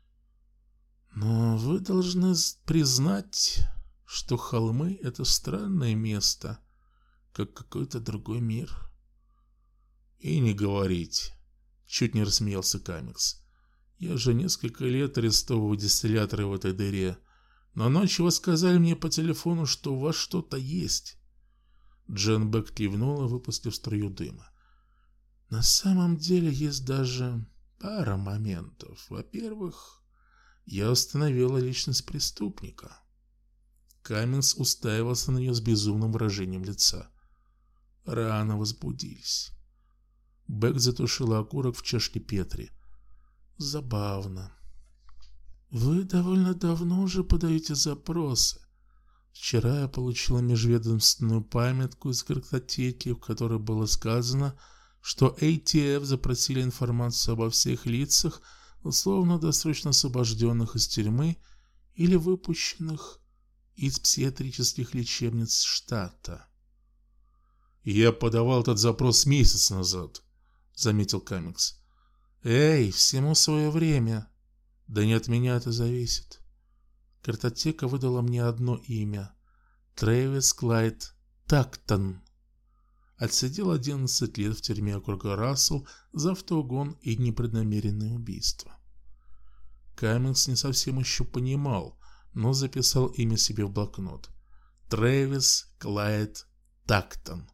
Но вы должны признать, что холмы — это странное место, как какой-то другой мир. И не говорить, чуть не рассмеялся Каммингс. Я же несколько лет арестовываю дистилляторы в этой дыре, но ночью вы сказали мне по телефону, что у вас что-то есть. Джен Бек кивнула, выпустив струю дыма. На самом деле есть даже пара моментов. Во-первых, я установила личность преступника. Каммингс уставился на нее с безумным выражением лица. Рано возбудились. Бек затушила окурок в чашке Петри. Забавно. Вы довольно давно уже подаете запросы. Вчера я получила межведомственную памятку из картотеки, в которой было сказано, что ATF запросили информацию обо всех лицах, условно-досрочно освобожденных из тюрьмы или выпущенных из психиатрических лечебниц штата. «Я подавал этот запрос месяц назад», — заметил Каммингс. «Эй, всему свое время. Да не от меня это зависит. Картотека выдала мне одно имя — Трэвис Клайд Тактон. Отсидел 11 лет в тюрьме округа Рассел за автоугон и непреднамеренное убийство». Каммингс не совсем еще понимал, но записал имя себе в блокнот. Трэвис Клайд Тактон.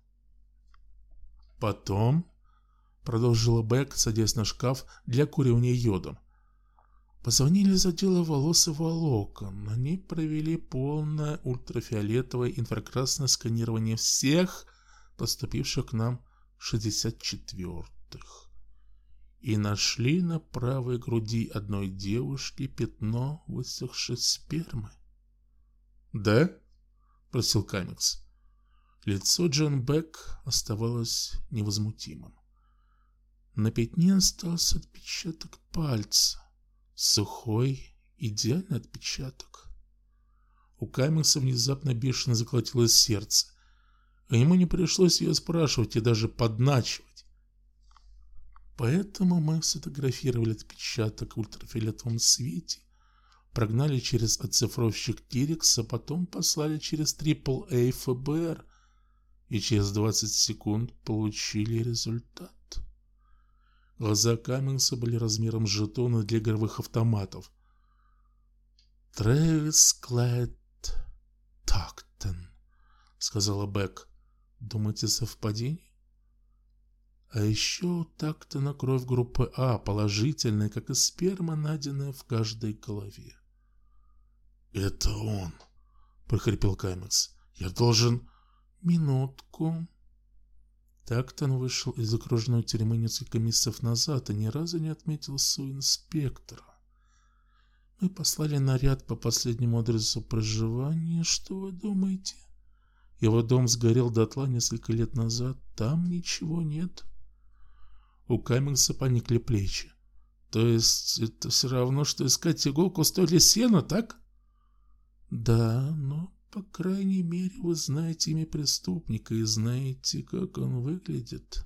Потом, продолжила Бек, садясь на шкаф для куривания йодом, позвонили из отдела волос и волокон. Они провели полное ультрафиолетовое инфракрасное сканирование всех поступивших к нам 64-х. И нашли на правой груди одной девушки пятно высохшей спермы. «Да?» — спросил Каммингс. Лицо Джен Бек оставалось невозмутимым. На пятне остался отпечаток пальца. Сухой, идеальный отпечаток. У Каммингса внезапно бешено заколотилось сердце, а ему не пришлось ее спрашивать и даже подначивать. Поэтому мы сфотографировали отпечаток в ультрафиолетовом свете, прогнали через оцифровщик Тирекс, а потом послали через AAA ФБР, и через 20 секунд получили результат. Глаза Каммингса были размером с жетоны для игровых автоматов. «Трэвис Клайд Тактон», — сказала Бек. «Думаете, совпадение?» А еще у Тактона кровь группы А, положительная, как и сперма, найденная в каждой голове. «Это он», — прохрипел Каммингс. «Я должен...» «Минутку». Тактон вышел из окружной тюрьмы несколько месяцев назад и ни разу не отметил инспектора. Мы послали наряд по последнему адресу проживания. Что вы думаете? Его дом сгорел дотла несколько лет назад. Там ничего нет. У Каммингса поникли плечи. То есть это все равно, что искать иголку в стойле сена, так? Да, но, по крайней мере, вы знаете имя преступника и знаете, как он выглядит.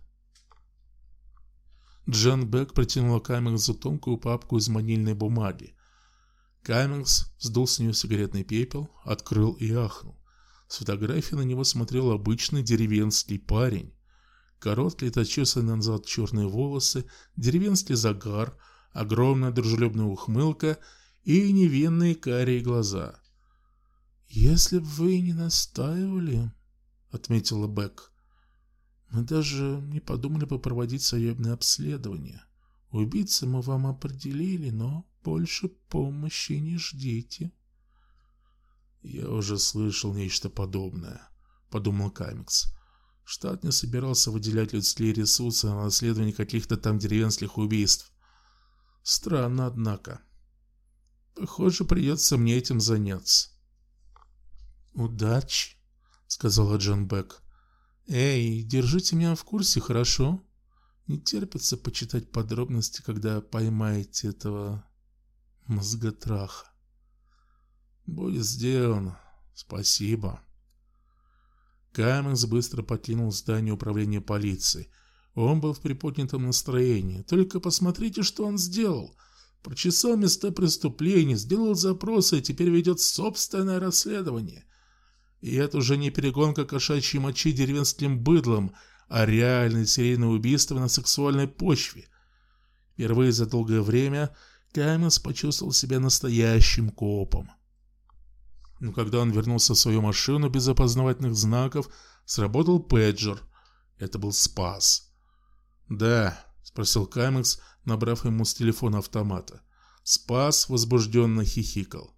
Джен Бек протянула Каммингсу тонкую папку из манильной бумаги. Каммингс сдул с нее сигаретный пепел, открыл и ахнул. С фотографии на него смотрел обычный деревенский парень. Короткие, зачесанные назад черные волосы, деревенский загар, огромная дружелюбная ухмылка и невинные карие глаза. «Если бы вы не настаивали, — отметила Бек, — мы даже не подумали бы проводить судебное обследование. Убийцу мы вам определили, но больше помощи не ждите». «Я уже слышал нечто подобное», — подумал Каммингс. Штат не собирался выделять людские ресурсы на расследование каких-то там деревенских убийств. Странно, однако. Похоже, придется мне этим заняться. «Удачи», — сказала Джен Бек. «Эй, держите меня в курсе, хорошо? Не терпится почитать подробности, когда поймаете этого мозготраха». «Будет сделано. Спасибо». Каммингс быстро покинул здание управления полиции. Он был в приподнятом настроении. Только посмотрите, что он сделал. Прочесал места преступлений, сделал запросы и теперь ведет собственное расследование. И это уже не перегонка кошачьей мочи деревенским быдлом, а реальное серийное убийство на сексуальной почве. Впервые за долгое время Каменс почувствовал себя настоящим копом. Но когда он вернулся в свою машину без опознавательных знаков, сработал пейджер. Это был Спас. «Да», — спросил Каменс, набрав ему с телефона автомата. Спас возбужденно хихикал.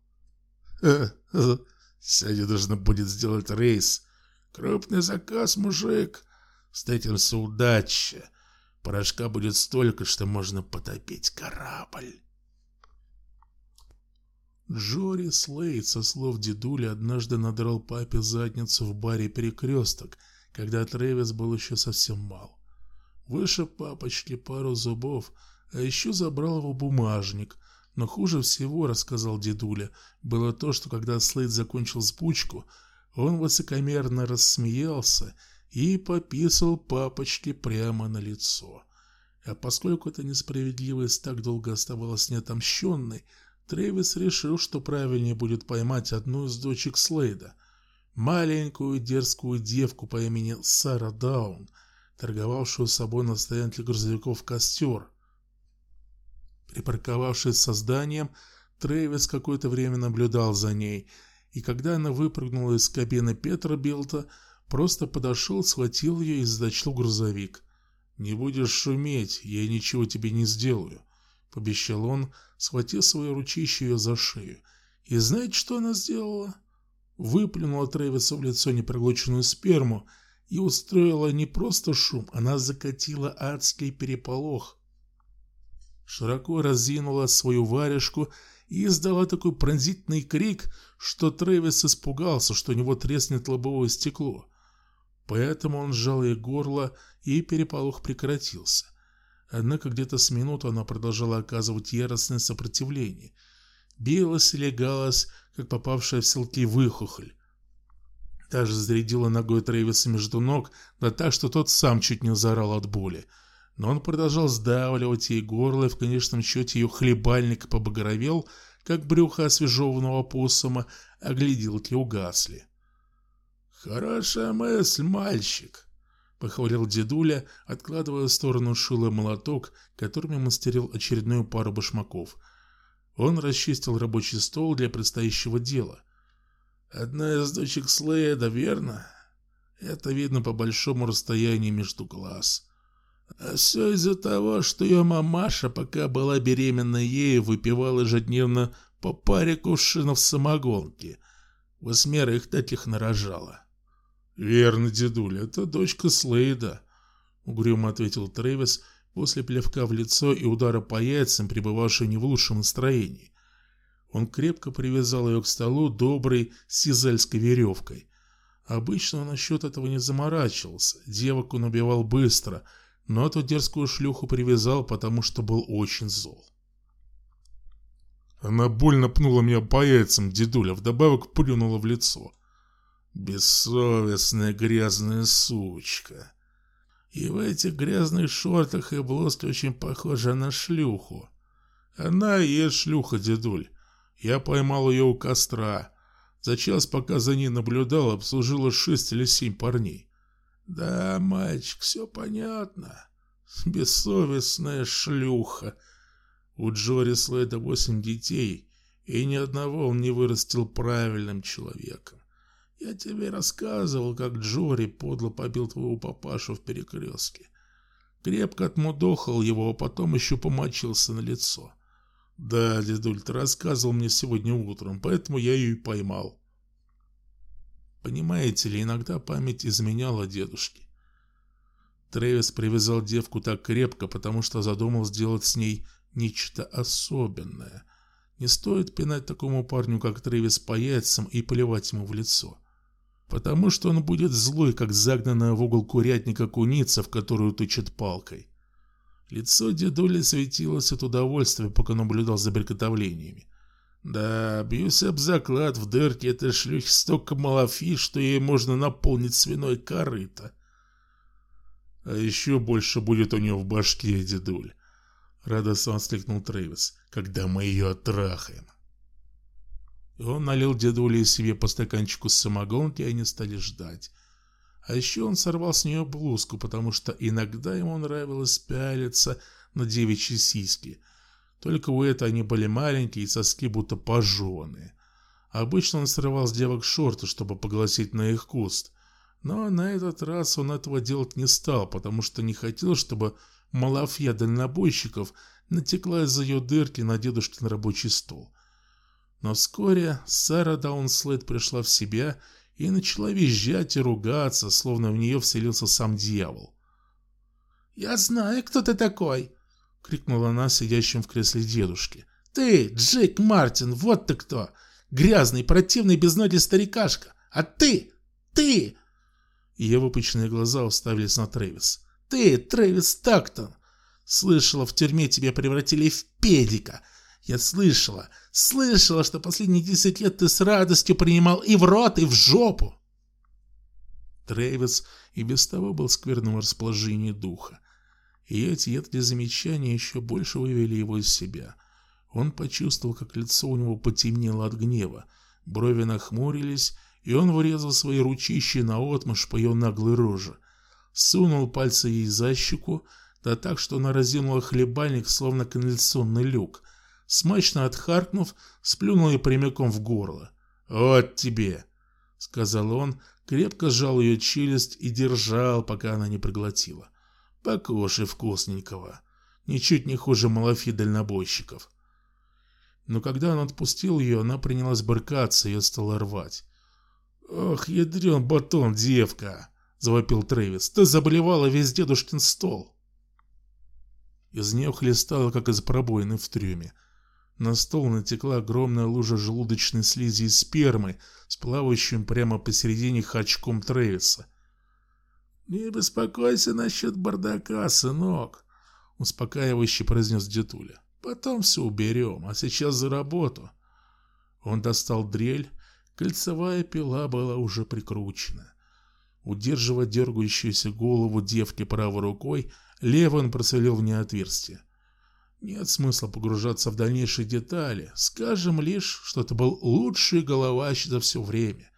«Сегодня нужно будет сделать рейс. Крупный заказ, мужик. Встретимся удачи. Порошка будет столько, что можно потопить корабль». Джори Слейд, со слов дедули, однажды надрал папе задницу в баре «Перекресток», когда Трэвис был еще совсем мал. Вышиб папочке пару зубов, а еще забрал его бумажник. Но хуже всего, рассказал дедуля, было то, что когда Слейд закончил спучку, он высокомерно рассмеялся и пописал папочке прямо на лицо. А поскольку эта несправедливость так долго оставалась неотомщенной, Трэвис решил, что правильнее будет поймать одну из дочек Слейда, маленькую дерзкую девку по имени Сара Даун, торговавшую собой на стоянке для грузовиков «Костер». Припарковавшись со зданием, Трэвис какое-то время наблюдал за ней, и когда она выпрыгнула из кабины Петербилта, просто подошел, схватил ее и затащил грузовик. «Не будешь шуметь, я ничего тебе не сделаю», — пообещал он, схватил свое ручище ее за шею. И знаете, что она сделала? Выплюнула Трэвису в лицо непроглоченную сперму и устроила не просто шум, она закатила адский переполох. Широко разинула свою варежку и издала такой пронзительный крик, что Трэвис испугался, что у него треснет лобовое стекло. Поэтому он сжал ей горло, и переполох прекратился. Однако где-то с минуту она продолжала оказывать яростное сопротивление. Билась и легалась, как попавшая в селки выхухоль. Даже зарядила ногой Трэвиса между ног, да так, что тот сам чуть не заорал от боли. Но он продолжал сдавливать ей горло, и в конечном счете ее хлебальник побагровел, как брюхо освежеванного посума, а гляделки угасли. «Хорошая мысль, мальчик», — похвалил дедуля, откладывая в сторону шило молоток, которыми мастерил очередную пару башмаков. Он расчистил рабочий стол для предстоящего дела. «Одна из дочек Слейда, верно? Это видно по большому расстоянию между глаз. А все из-за того, что ее мамаша, пока была беременна ею, выпивала ежедневно по паре кувшинов самогонки. 8 таких нарожала». «Верно, дедуля, это дочка Слейда», — угрюмо ответил Трэвис после плевка в лицо и удара по яйцам, пребывавшей не в лучшем настроении. Он крепко привязал ее к столу доброй сизельской веревкой. Обычно он насчет этого не заморачивался, девок он убивал быстро, но эту дерзкую шлюху привязал, потому что был очень зол. Она больно пнула меня по яйцам, дедуля, вдобавок плюнула в лицо. Бессовестная грязная сучка. И в этих грязных шортах и блузке очень похожа на шлюху. Она и есть шлюха, дедуль. Я поймал ее у костра. За час, пока за ней наблюдал, обслужила 6 или 7 парней. Да, мальчик, все понятно. Бессовестная шлюха. У Джори Слейда 8 детей, и ни одного он не вырастил правильным человеком. Я тебе рассказывал, как Джори подло побил твоего папашу в Перекрестке. Крепко отмудохал его, а потом еще помочился на лицо. Да, дедуль, ты рассказывал мне сегодня утром, поэтому я ее и поймал. Понимаете ли, иногда память изменяла дедушке. Трэвис привязал девку так крепко, потому что задумал сделать с ней нечто особенное. Не стоит пинать такому парню, как Трэвис, по яйцам и поливать ему в лицо. Потому что он будет злой, как загнанная в угол курятника куница, в которую тычет палкой. Лицо дедули светилось от удовольствия, пока наблюдал за приготовлениями. Да, бьюсь об заклад, в дырке этой шлюхи столько малафи, что ей можно наполнить свиной корыто. А еще больше будет у нее в башке, дедуль. Радостно воскликнул Трэвис, когда мы ее оттрахаем. И он налил дедуле себе по стаканчику с самогонки, и они стали ждать. А еще он сорвал с нее блузку, потому что иногда ему нравилось пялиться на девичьи сиськи. Только у этой они были маленькие и соски будто пожеванные. Обычно он срывал с девок шорты, чтобы поглазеть на их куст. Но на этот раз он этого делать не стал, потому что не хотел, чтобы малафья дальнобойщиков натекла из ее дырки на дедушкин рабочий стол. Но вскоре Сара Даунслейд пришла в себя и начала визжать и ругаться, словно в нее вселился сам дьявол. «Я знаю, кто ты такой!» — крикнула она сидящим в кресле дедушке. «Ты, Джейк Мартин, вот ты кто! Грязный, противный, безногий старикашка! А ты! Ты!» Ее выпученные глаза уставились на Трэвис. «Ты, Трэвис Тактон! Слышала, в тюрьме тебя превратили в педика! Я слышала, что последние 10 лет ты с радостью принимал и в рот, и в жопу!» Трэвис и без того был в скверном расположении духа. И эти едкие замечания еще больше вывели его из себя. Он почувствовал, как лицо у него потемнело от гнева, брови нахмурились, и он врезал свои ручищи наотмашь по ее наглой роже. Сунул пальцы ей за щеку, да так, что она разинула хлебальник, словно канализационный люк. Смачно отхаркнув, сплюнул ей прямиком в горло. «Вот тебе!» — сказал он, крепко сжал ее челюсть и держал, пока она не проглотила. «Покушай вкусненького. Ничуть не хуже малафьи дальнобойщиков». Но когда он отпустил ее, она принялась брыкаться, ее стала рвать. «Ох, ядрен батон, девка!» — завопил Трэвис. «Ты заболевала весь дедушкин стол!» Из нее хлестало, как из пробоины в трюме. На стол натекла огромная лужа желудочной слизи и спермы, с плавающим прямо посередине хачком Трэвиса. «Не беспокойся насчет бардака, сынок», — успокаивающе произнес дедуля. «Потом все уберем, а сейчас за работу». Он достал дрель, кольцевая пила была уже прикручена. Удерживая дергающуюся голову девки правой рукой, левой он просверлил в нее отверстие. Нет смысла погружаться в дальнейшие детали, скажем лишь, что это был лучший головач за все время.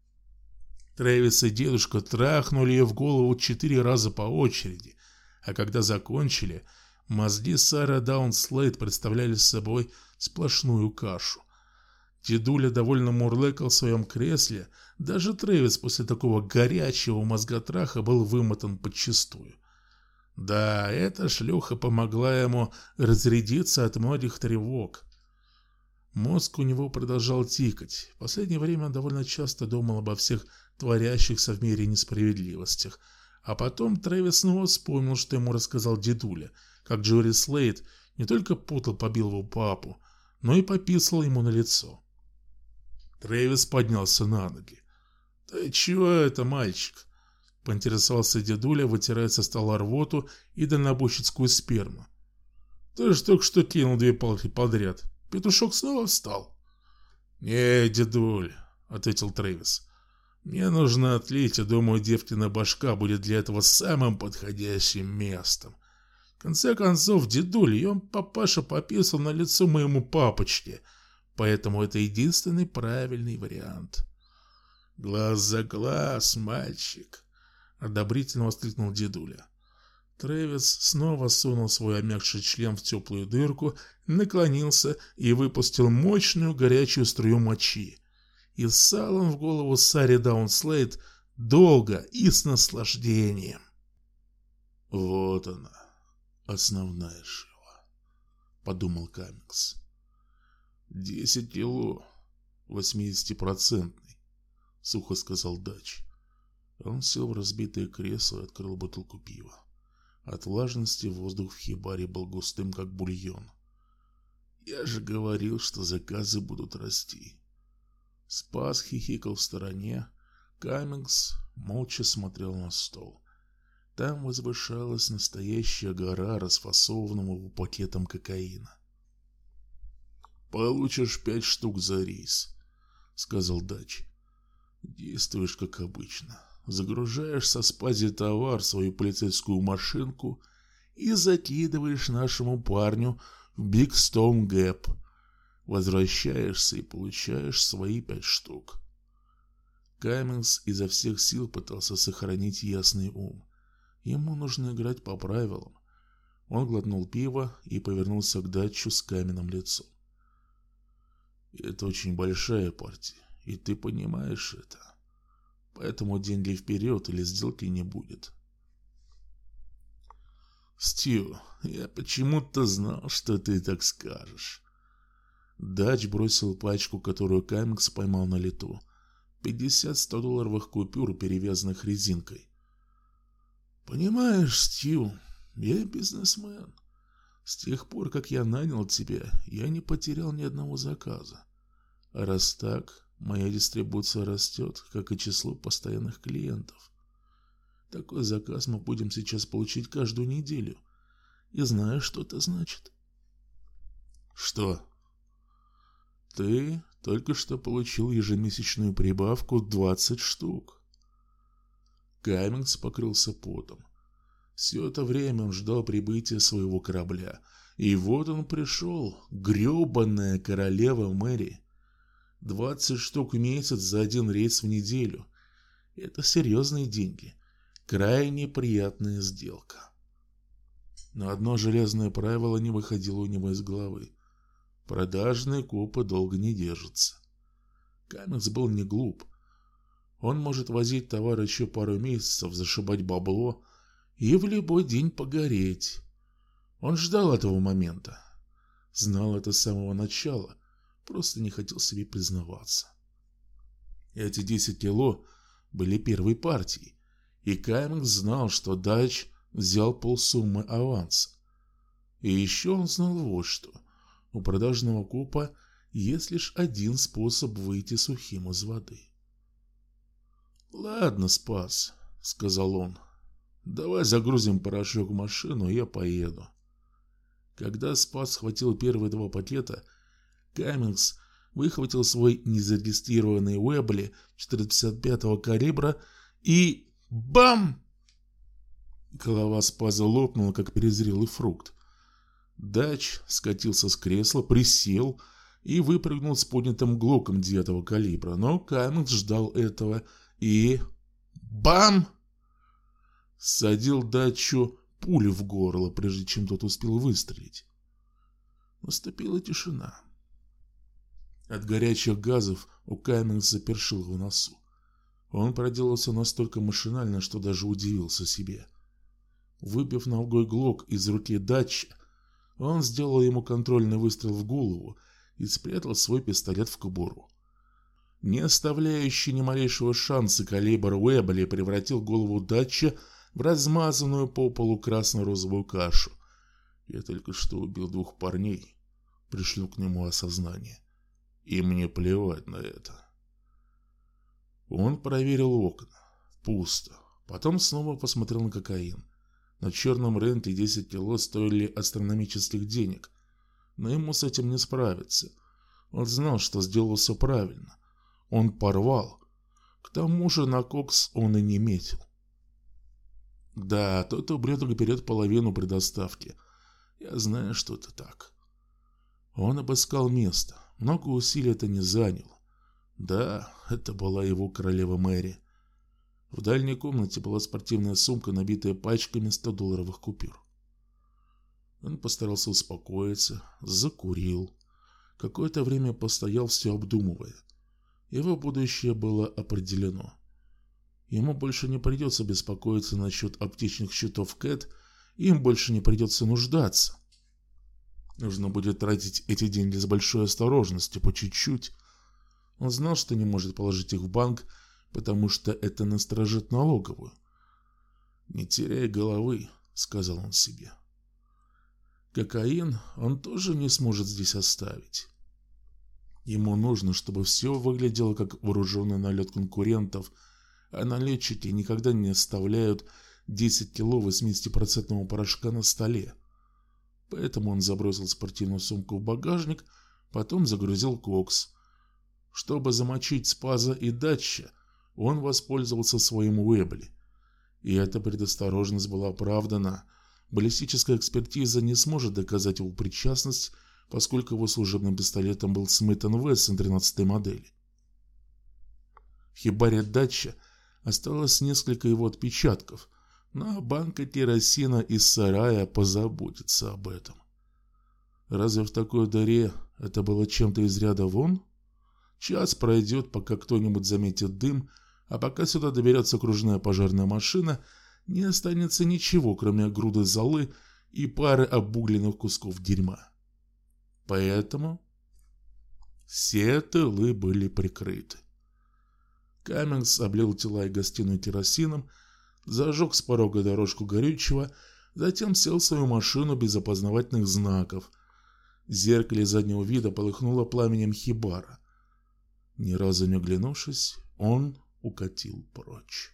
Трэвис и дедушка трахнули ее в голову 4 раза по очереди, а когда закончили, мозги Сары Даунслейд представляли собой сплошную кашу. Дедуля довольно мурлыкал в своем кресле, даже Трэвис после такого горячего мозготраха был вымотан подчистую. Да, эта шлюха помогла ему разрядиться от многих тревог. Мозг у него продолжал тикать. В последнее время он довольно часто думал обо всех творящихся в мире несправедливостях. А потом Трэвис снова вспомнил, что ему рассказал дедуля, как Джори Слейд не только побил его папу, но и пописал ему на лицо. Трэвис поднялся на ноги. «Ты чего это, мальчик?» — поинтересовался дедуля, вытирая со стола рвоту и дальнобойщицкую сперму. «Ты же только что кинул 2 палки подряд. Петушок снова встал». «Не, дедуль», — ответил Трэвис. «Мне нужно отлить, и думаю, девкина башка будет для этого самым подходящим местом. В конце концов, дедуль, ее папаша пописал на лицо моему папочке, поэтому это единственный правильный вариант». «Глаз за глаз, мальчик», — одобрительно воскликнул дедуля. Трэвис снова сунул свой обмякший член в теплую дырку, наклонился и выпустил мощную горячую струю мочи. И ссал он в голову Саре Даунслейд долго и с наслаждением. «Вот она, основная жила», — подумал Каммингс. 10 кило, 80%, — сухо сказал Дач. Он сел в разбитое кресло и открыл бутылку пива. От влажности воздух в хибаре был густым, как бульон. «Я же говорил, что заказы будут расти». Спас хихикал в стороне. Каммингс молча смотрел на стол. Там возвышалась настоящая гора расфасованного пакетом кокаина. «Получишь 5 штук за рейс», — сказал Дач. «Действуешь, как обычно. загружаешь со спази товар в свою полицейскую машинку и закидываешь нашему парню в Биг Стоун Гэп. Возвращаешься и получаешь свои 5 штук. Каммингс изо всех сил пытался сохранить ясный ум. Ему нужно играть по правилам. Он глотнул пиво и повернулся к Датчу с каменным лицом. Это очень большая партия, и ты понимаешь это. Поэтому деньги вперед или сделки не будет. Стью, я почему-то знал, что ты так скажешь. Дач бросил пачку, которую Каммингс поймал на лету. 50 100-долларовых купюр, перевязанных резинкой. Понимаешь, Стью, я бизнесмен. С тех пор, как я нанял тебя, я не потерял ни одного заказа. А раз так, моя дистрибуция растет, как и число постоянных клиентов. Такой заказ мы будем сейчас получить каждую неделю. И знаешь, что это значит? Что? Ты только что получил ежемесячную прибавку 20 штук. Каммингс покрылся потом. Все это время он ждал прибытия своего корабля. И вот он пришел, гребаная королева Мэри. 20 штук в месяц за один рейс в неделю. Это серьезные деньги. Крайне приятная сделка. Но одно железное правило не выходило у него из головы. Продажные копы долго не держатся. Каммингс был не глуп. Он может возить товар еще пару месяцев, зашибать бабло и в любой день погореть. Он ждал этого момента. Знал это с самого начала, просто не хотел себе признаваться. Эти 10 кило были первой партией, и Каммингс знал, что Дач взял полсуммы аванса. И еще он знал вот что. У продажного копа есть лишь один способ выйти сухим из воды. «Ладно, Спас», — сказал он. «Давай загрузим порошок в машину, и я поеду». Когда Спас схватил первые 2 пакета, Каммингс выхватил свой незарегистрированный Уэбли 455-го калибра и... Бам! Голова Спаза лопнула, как перезрелый фрукт. Дач скатился с кресла, присел и выпрыгнул с поднятым глоком 9-го калибра, но Каммингс ждал этого и... Бам! Садил Дачу пулю в горло, прежде чем тот успел выстрелить. Наступила тишина. От горячих газов у Каммингса першило в носу. Он проделался настолько машинально, что даже удивился себе. Выбив ногой глок из руки Дача, он сделал ему контрольный выстрел в голову и спрятал свой пистолет в кобуру. Не оставляющий ни малейшего шанса калибр Уэбли превратил голову Дача в размазанную по полу красно-розовую кашу. Я только что убил 2 парней, пришло к нему осознание. И мне плевать на это. Он проверил окна. Пусто. Потом снова посмотрел на кокаин. На черном рынке 10 кило стоили астрономических денег. Но ему с этим не справиться. Он знал, что сделал все правильно. Он порвал. К тому же на кокс он и не метил. Да, тот ублюдок берет половину при доставке. Я знаю, что это так. Он обыскал место. Много усилий это не заняло. Да, это была его королева Мэри. В дальней комнате была спортивная сумка, набитая пачками 100-долларовых купюр. Он постарался успокоиться, закурил. Какое-то время постоял, все обдумывая. Его будущее было определено. Ему больше не придется беспокоиться насчет аптечных счетов Кэт, им больше не придется нуждаться. Нужно будет тратить эти деньги с большой осторожностью, по чуть-чуть. Он знал, что не может положить их в банк, потому что это насторожит налоговую. «Не теряй головы», — сказал он себе. Кокаин он тоже не сможет здесь оставить. Ему нужно, чтобы все выглядело как вооруженный налет конкурентов, а налетчики никогда не оставляют 10 кило 80% порошка на столе. Поэтому он забросил спортивную сумку в багажник, потом загрузил кокс. Чтобы замочить Спаза и Дача, он воспользовался своим Уэбли. И эта предосторожность была оправдана. Баллистическая экспертиза не сможет доказать его причастность, поскольку его служебным пистолетом был Смит & Вессон 13-й модели. В хибаре дача осталось несколько его отпечатков, но банка керосина из сарая позаботится об этом. Разве в такой дыре это было чем-то из ряда вон? Час пройдет, пока кто-нибудь заметит дым, а пока сюда доберется окружная пожарная машина, не останется ничего, кроме груды золы и пары обугленных кусков дерьма. Поэтому все тылы были прикрыты. Каммингс облил тела и гостиную керосином, зажег с порога дорожку горючего, затем сел в свою машину без опознавательных знаков. В зеркале заднего вида полыхнуло пламенем хибара. Ни разу не оглянувшись, он укатил прочь.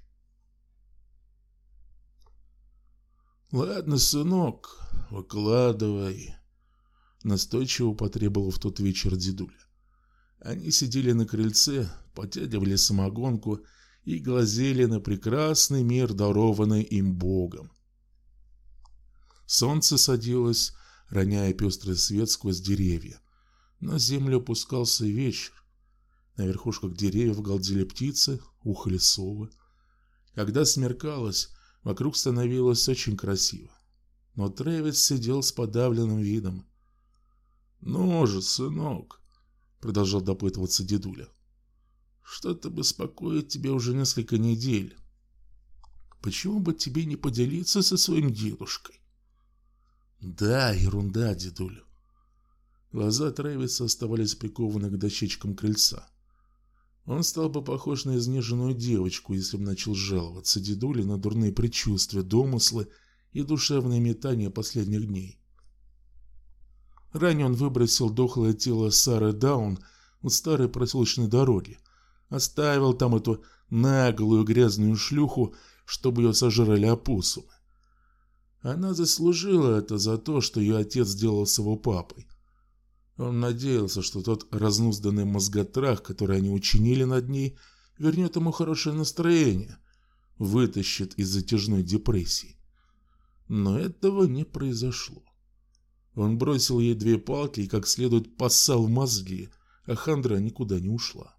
«Ладно, сынок, выкладывай», — настойчиво потребовал в тот вечер дедуля. Они сидели на крыльце, потягивали самогонку и глазели на прекрасный мир, дарованный им Богом. Солнце садилось, роняя пестрый свет сквозь деревья. На землю опускался вечер. На верхушках деревьев галдели птицы, ухали совы. Когда смеркалось, вокруг становилось очень красиво. Но Трэвис сидел с подавленным видом. «Ну же, сынок», — продолжал допытываться дедуля, — «что-то беспокоит тебя уже несколько недель. Почему бы тебе не поделиться со своим дедушкой?» «Да, ерунда, дедуля». Глаза Трэвиса оставались прикованы к дощечкам крыльца. Он стал бы похож на изнеженную девочку, если бы начал жаловаться дедуле на дурные предчувствия, домыслы и душевные метания последних дней. Ранее он выбросил дохлое тело Сары Даун у старой проселочной дороги, оставил там эту наглую грязную шлюху, чтобы ее сожрали опоссумы. Она заслужила это за то, что ее отец сделал с его папой. Он надеялся, что тот разнузданный мозготрах, который они учинили над ней, вернет ему хорошее настроение, вытащит из затяжной депрессии. Но этого не произошло. Он бросил ей 2 палки и как следует поссал в мозги, а хандра никуда не ушла.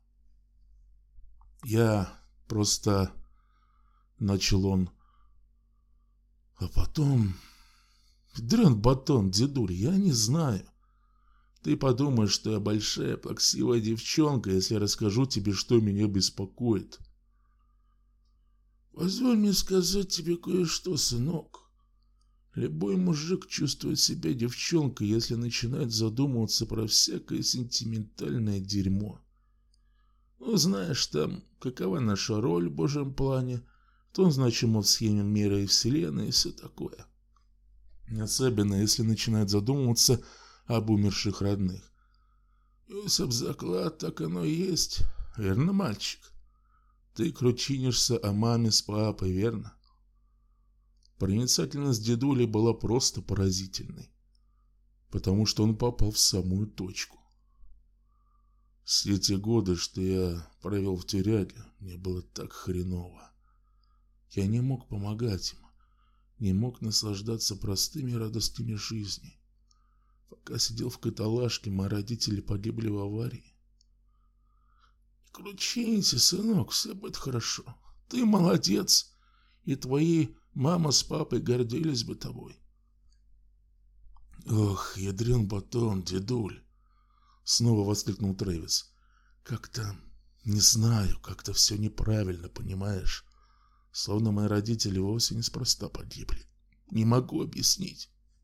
«Я просто...» — начал он. А потом... Дрен батон, дедуль, я не знаю. Ты подумаешь, что я большая плаксивая девчонка, если я расскажу тебе, что меня беспокоит. Позволь мне сказать тебе кое-что, сынок. Любой мужик чувствует себя девчонкой, если начинает задумываться про всякое сентиментальное дерьмо. Ну, знаешь, там, какова наша роль в Божьем плане, кто значимо в схеме мира и вселенной и все такое. Особенно, если начинает задумываться об умерших родных. Юсоп заклад, так оно и есть, верно, мальчик? Ты кручинишься о маме с папой, верно? Проницательность дедули была просто поразительной, потому что он попал в самую точку. Все те годы, что я провел в тюряге, мне было так хреново. Я не мог помогать им, не мог наслаждаться простыми радостями жизни. Пока сидел в каталажке, мои родители погибли в аварии. Кручинься, сынок, все будет хорошо. Ты молодец, и твои мама с папой гордились бы тобой. Ох, ядрен батон, дедуль, снова воскликнул Трэвис. Как-то, не знаю, как-то все неправильно, понимаешь? Словно мои родители вовсе неспроста погибли. Не могу объяснить.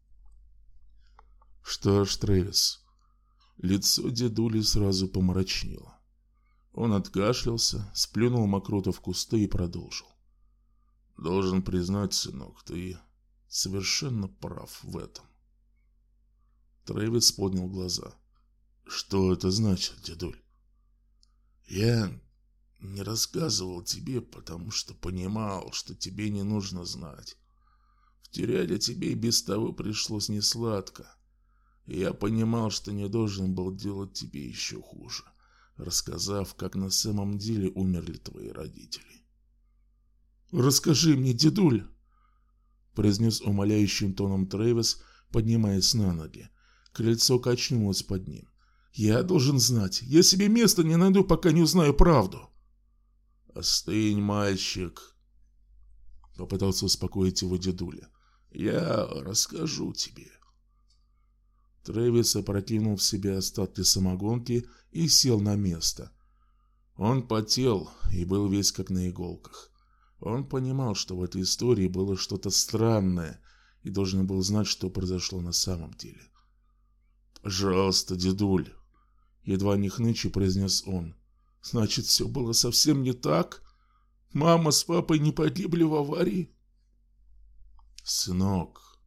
Что ж, Трэвис, лицо дедули сразу помрачнело. Он откашлялся, сплюнул мокроту в кусты и продолжил. Должен признать, сынок, ты совершенно прав в этом. Трэвис поднял глаза. Что это значит, дедуль? Я не рассказывал тебе, потому что понимал, что тебе не нужно знать. В тюряге тебе и без того пришлось несладко. И я понимал, что не должен был делать тебе еще хуже. рассказав, как на самом деле умерли твои родители. «Расскажи мне, дедуль!» — произнес умоляющим тоном Трэвис, поднимаясь на ноги. Крыльцо качнулось под ним. «Я должен знать. Я себе места не найду, пока не узнаю правду». «Остынь, мальчик!» — попытался успокоить его дедуля. «Я расскажу тебе». Трэвис опрокинул в себя остатки самогонки и сел на место. Он потел и был весь как на иголках. Он понимал, что в этой истории было что-то странное, и должен был знать, что произошло на самом деле. «Пожалуйста, дедуль!» — едва не хныча произнес он. «Значит, все было совсем не так? Мама с папой не погибли в аварии?» «Сынок,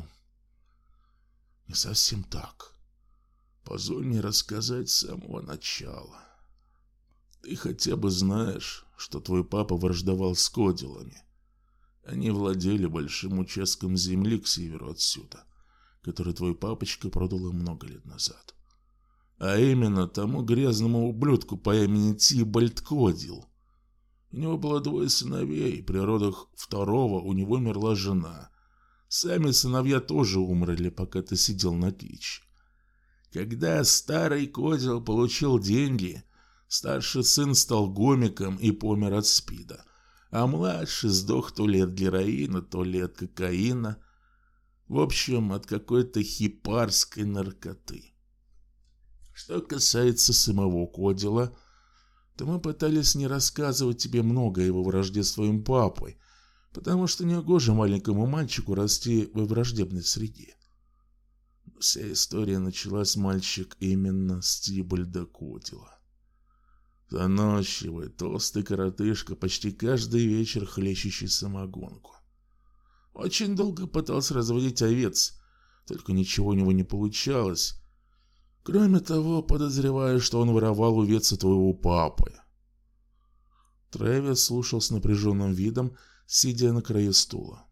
не совсем так. Позволь мне рассказать с самого начала. Ты хотя бы знаешь, что твой папа враждовал с Кодилами. Они владели большим участком земли к северу отсюда, который твой папочка продал им много лет назад. А именно тому грязному ублюдку по имени Тибальд Кодил. У него было 2 сыновей, при родах второго у него умерла жена. Сами сыновья тоже умерли, пока ты сидел на кличе. Когда старый Кодил получил деньги, старший сын стал гомиком и помер от СПИДа, а младший сдох то ли от героина, то ли от кокаина. В общем, от какой-то хипарской наркоты. Что касается самого Кодила, то мы пытались не рассказывать тебе много о его вражде с твоим папой, потому что негоже маленькому мальчику расти во враждебной среде. Вся история началась, мальчик, именно с Тибальда Кодила. Заносчивый, толстый коротышка, почти каждый вечер хлещущий самогонку. Очень долго пытался разводить овец, только ничего у него не получалось. Кроме того, подозреваю, что он воровал у овец твоего папы. Трэвис слушал с напряженным видом, сидя на краю стула.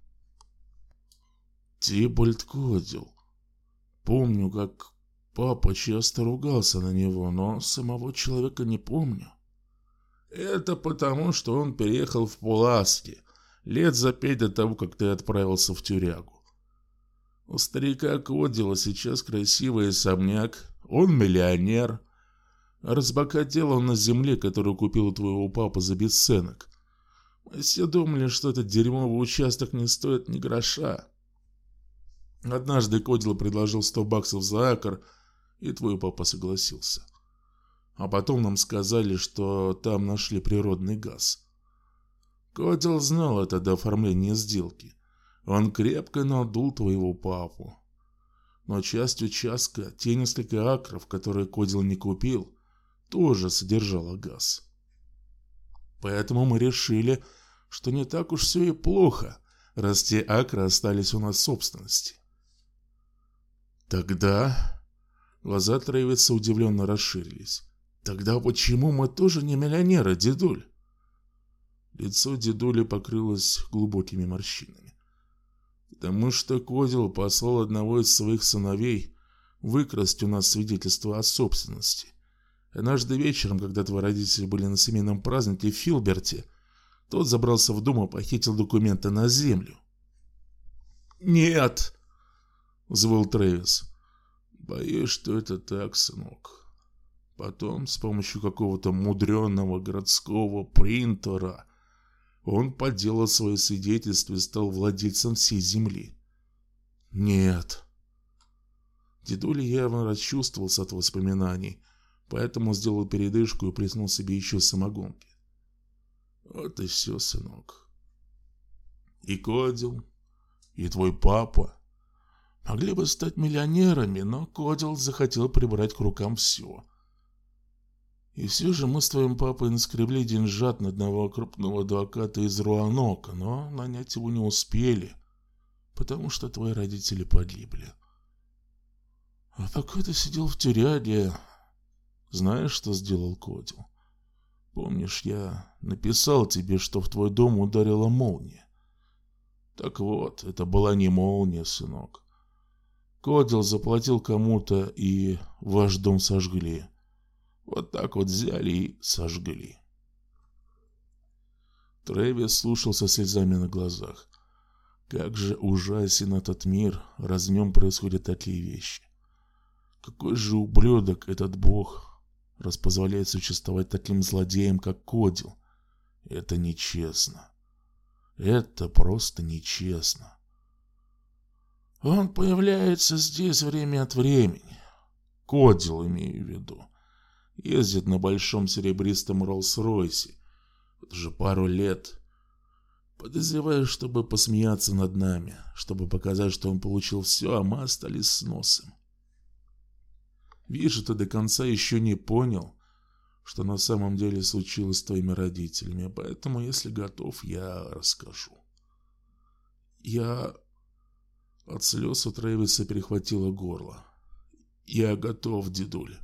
Тибальд Кодил. Помню, как папа часто ругался на него, но самого человека не помню. Это потому, что он переехал в Пуласки лет за 5 до того, как ты отправился в тюрягу. У старика Кодила сейчас красивый особняк, он миллионер. Разбогател он на земле, которую купил у твоего папы за бесценок. Мы все думали, что этот дерьмовый участок не стоит ни гроша. Однажды Кодил предложил $100 за акр, и твой папа согласился. А потом нам сказали, что там нашли природный газ. Кодил знал это до оформления сделки. Он крепко надул твоего папу. Но часть участка, те несколько акров, которые Кодил не купил, тоже содержала газ. Поэтому мы решили, что не так уж все и плохо, раз те акры остались у нас в собственности. Тогда глаза Трэвиса удивленно расширились. Тогда почему мы тоже не миллионеры, дедуль? Лицо дедули покрылось глубокими морщинами. Потому что Кодил послал одного из своих сыновей выкрасть у нас свидетельство о собственности. Однажды вечером, когда твои родители были на семейном празднике в Филберте, тот забрался в дом и похитил документы на землю. «Нет!» — взвыл Трэвис. «Боюсь, что это так, сынок. Потом, с помощью какого-то мудреного городского принтера, он подделал свое свидетельство и стал владельцем всей земли». «Нет». Дедуля явно расчувствовался от воспоминаний, поэтому сделал передышку и плеснул себе еще самогонки. Вот и все, сынок. И Кодил, и твой папа могли бы стать миллионерами, но Кодил захотел прибрать к рукам все. И все же мы с твоим папой наскребли деньжат на одного крупного адвоката из Руанока, но нанять его не успели, потому что твои родители погибли. А пока ты сидел в тюряге, знаешь, что сделал Кодил? Помнишь, я написал тебе, что в твой дом ударила молния? Так вот, это была не молния, сынок. Кодил заплатил кому-то, и ваш дом сожгли. Вот так вот взяли и сожгли. Трэвис слушал со слезами на глазах. Как же ужасен этот мир, раз в нем происходят такие вещи. Какой же ублюдок этот бог, раз позволяет существовать таким злодеям, как Кодил. Это нечестно. Это просто нечестно. Он появляется здесь время от времени. Кодил, имею в виду. Ездит на большом серебристом Роллс-Ройсе. Вот уже пару лет. Подозреваю, чтобы посмеяться над нами, чтобы показать, что он получил все, а мы остались с носом. Вижу, ты до конца еще не понял, что на самом деле случилось с твоими родителями, поэтому, если готов, я расскажу. От слез у Трэвиса перехватило горло. Я готов, дедуль.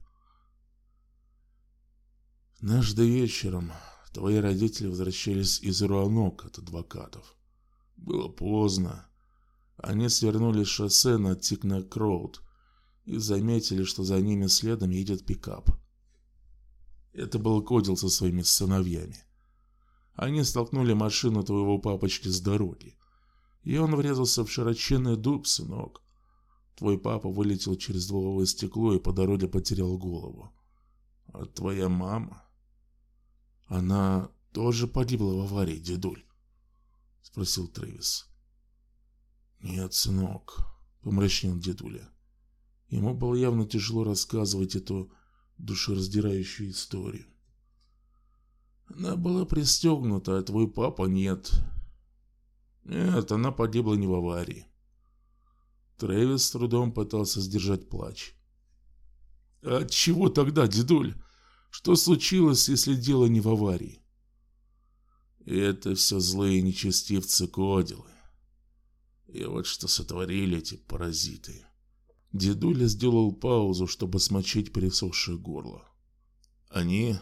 Однажды вечером твои родители возвращались из Руанок от адвокатов. Было поздно. Они свернули с шоссе на Тикнек-Роуд и заметили, что за ними следом едет пикап. Это был Кодил со своими сыновьями. Они столкнули машину твоего папочки с дороги, и он врезался в широченный дуб, сынок. Твой папа вылетел через лобовое стекло и по дороге потерял голову. А твоя мама... Она тоже погибла в аварии, дедуль? Спросил Трэвис. Нет, сынок, помрачнел дедуля. Ему было явно тяжело рассказывать эту душераздирающую историю. Она была пристегнута, а твой папа нет. Нет, она погибла не в аварии. Трэвис с трудом пытался сдержать плач. А чего тогда, дедуль? Что случилось, если дело не в аварии? Это все злые нечестивцы Кодилы. И вот что сотворили эти паразиты. Дедуля сделал паузу, чтобы смочить пересохшее горло. Они...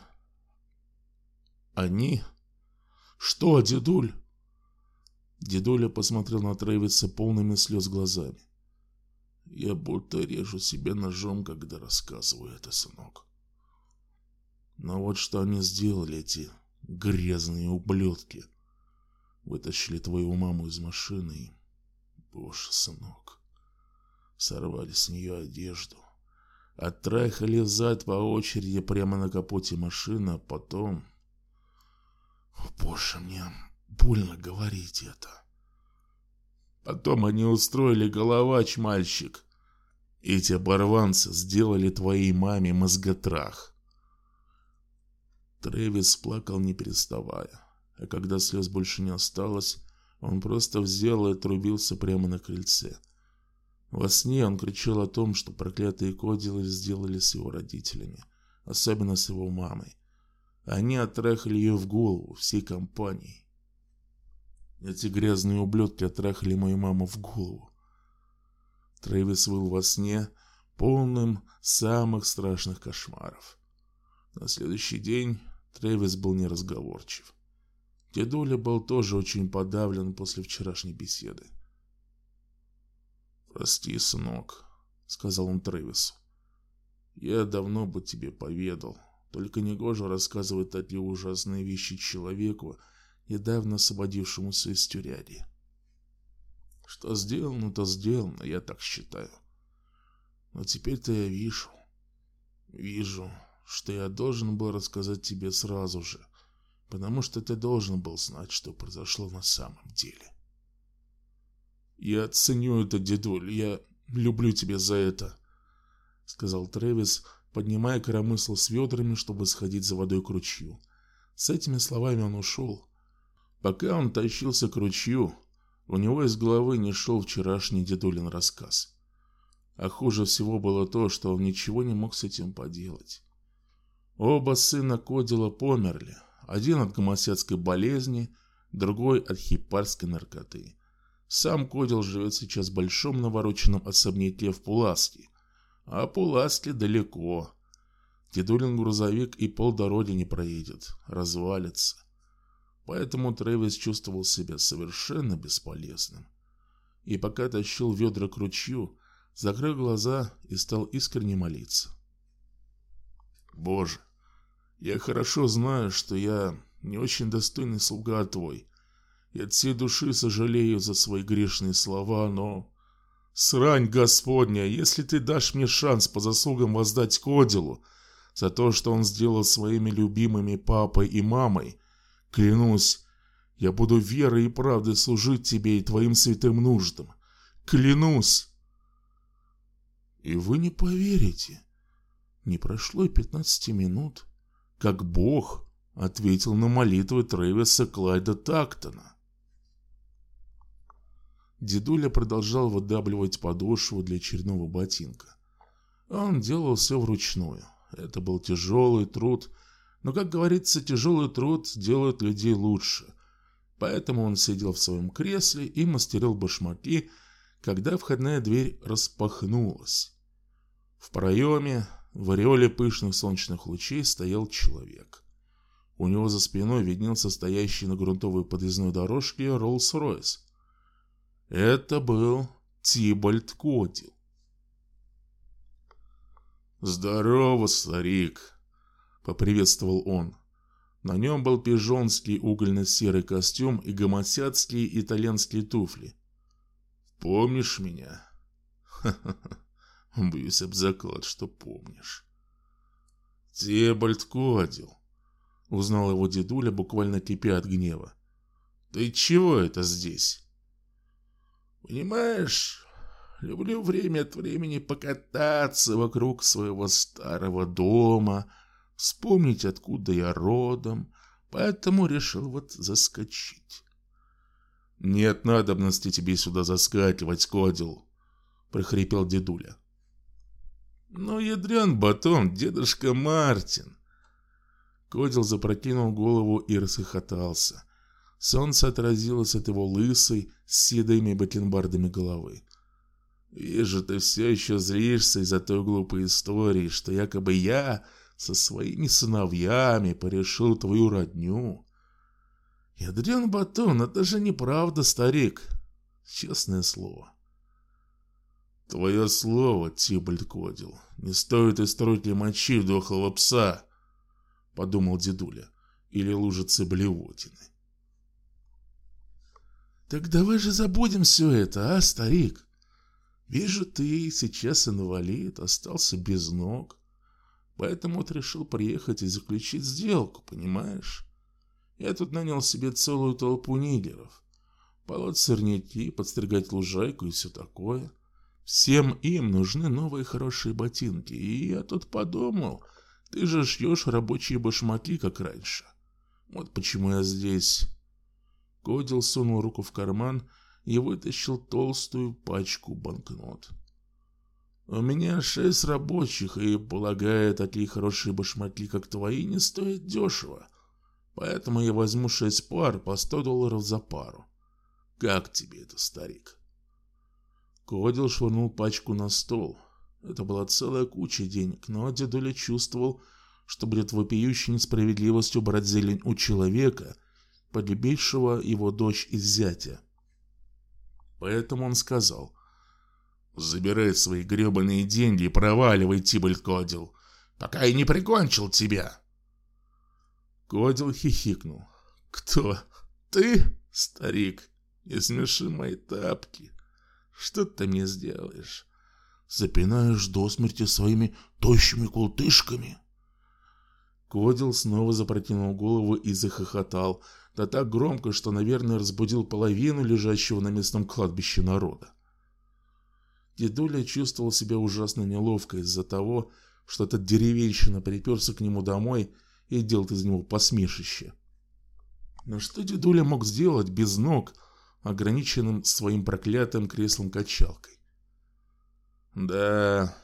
Что, дедуль? Дедуля посмотрел на Трэвиса полными слез глазами. Я будто режу себе ножом, когда рассказываю это, сынок. Но вот что они сделали, эти грязные ублюдки. Вытащили твою маму из машины и... Боже, сынок. Сорвали с нее одежду. Оттрахали зад по очереди прямо на капоте машины, а потом... О, боже, мне больно говорить это. Потом они устроили головач, мальчик. Эти оборванцы сделали твоей маме мозготрах. Трэвис плакал не переставая, а когда слез больше не осталось, он просто взял и отрубился прямо на крыльце. Во сне он кричал о том, что проклятые Кодилы сделали с его родителями, особенно с его мамой. Они оттрахали ее в голову всей компанией. Эти грязные ублюдки оттрахали мою маму в голову. Трэвис выл во сне, полным самых страшных кошмаров. На следующий день Трэвис был неразговорчив. Дедуля был тоже очень подавлен после вчерашней беседы. «Прости, сынок», — сказал он Трэвису. «Я давно бы тебе поведал, только негоже рассказывать такие ужасные вещи человеку, недавно освободившемуся из тюряги. Что сделано, то сделано, я так считаю. Но теперь-то я вижу, что я должен был рассказать тебе сразу же, потому что ты должен был знать, что произошло на самом деле. Я ценю это, дедуль, я люблю тебя за это», — сказал Трэвис, поднимая коромысло с ведрами, чтобы сходить за водой к ручью. С этими словами он ушел. Пока он тащился к ручью, у него из головы не шел вчерашний дедулин рассказ. А хуже всего было то, что он ничего не мог с этим поделать. Оба сына Кодила померли. Один от гомосекской болезни, другой от хипарской наркоты. Сам Кодил живет сейчас в большом навороченном особняке в Пуласке. А Пуласке далеко. Дедулин грузовик и полдороги не проедет, развалится. Поэтому Трэвис чувствовал себя совершенно бесполезным. И пока тащил ведра к ручью, закрыл глаза и стал искренне молиться. «Боже, Я хорошо знаю, что я не очень достойный слуга твой. И от всей души сожалею за свои грешные слова, но... Срань Господня, если ты дашь мне шанс по заслугам воздать Кодилу за то, что он сделал своими любимыми папой и мамой, клянусь, я буду верой и правдой служить тебе и твоим святым нуждам. Клянусь!» И вы не поверите, не прошло и 15 минут, как Бог ответил на молитвы Трэвиса Клайда Тактона. Дедуля продолжал выдавливать подошву для очередного ботинка. Он делал все вручную. Это был тяжелый труд, но, как говорится, тяжелый труд делает людей лучше. Поэтому он сидел в своем кресле и мастерил башмаки, когда входная дверь распахнулась. В проеме, в ореоле пышных солнечных лучей, стоял человек. У него за спиной виднелся стоящий на грунтовой подъездной дорожке Роллс-Ройс. Это был Тибальд Кодил. «Здорово, старик!» — поприветствовал он. На нем был пижонский угольно-серый костюм и гомосядские итальянские туфли. «Помнишь меня?» «Ха-ха-ха, бьюсь об заклад, что помнишь». «Тибальд Кодил», — узнал его дедуля, буквально кипя от гнева. «Ты чего это здесь?» «Понимаешь, люблю время от времени покататься вокруг своего старого дома, вспомнить, откуда я родом, поэтому решил вот заскочить». «Нет надобности тебе сюда заскакивать, Кодил», — прохрипел дедуля. «Ну, ядрен батон, дедушка Мартин». Кодил запрокинул голову и расхохотался. Солнце отразилось от его лысой, с седыми бакенбардами головы. «Вижу, ты все еще злишься из-за той глупой истории, что якобы я со своими сыновьями порешил твою родню. Ядрен батон, это же неправда, старик. Честное слово». «Твое слово, Тибальд Кодил, не стоит и строить ли мочи дохлого пса», — подумал дедуля, — «или лужицы блевотины». «Так давай же забудем все это, а, старик? Вижу, ты сейчас инвалид, остался без ног. Поэтому вот решил приехать и заключить сделку, понимаешь? Я тут нанял себе целую толпу нигеров. Полоть сорняки, подстригать лужайку и все такое. Всем им нужны новые хорошие ботинки. И я тут подумал, ты же шьешь рабочие башмаки, как раньше. Вот почему я здесь». Кодил сунул руку в карман и вытащил толстую пачку банкнот. «У меня 6 рабочих, и, полагаю, такие хорошие башмаки, как твои, не стоят дешево. Поэтому я возьму 6 пар по $100 за пару. Как тебе это, старик?» Кодил швырнул пачку на стол. Это была целая куча денег, но дедуля чувствовал, что будет вопиющей несправедливостью брать зелень у человека, полюбившего его дочь и зятя. Поэтому он сказал: «Забирай свои гребаные деньги и проваливай, Тибальд Кодил, пока я не прикончил тебя». Кодил хихикнул. «Кто? Ты, старик? Не смеши мои тапки. Что ты мне сделаешь? Запинаешь до смерти своими тощими култышками?» Кодил снова запрокинул голову и захохотал, да так громко, что, наверное, разбудил половину лежащего на местном кладбище народа. Дедуля чувствовал себя ужасно неловко из-за того, что этот деревенщина приперся к нему домой и делает из него посмешище. Но что дедуля мог сделать без ног, ограниченным своим проклятым креслом-качалкой? «Да,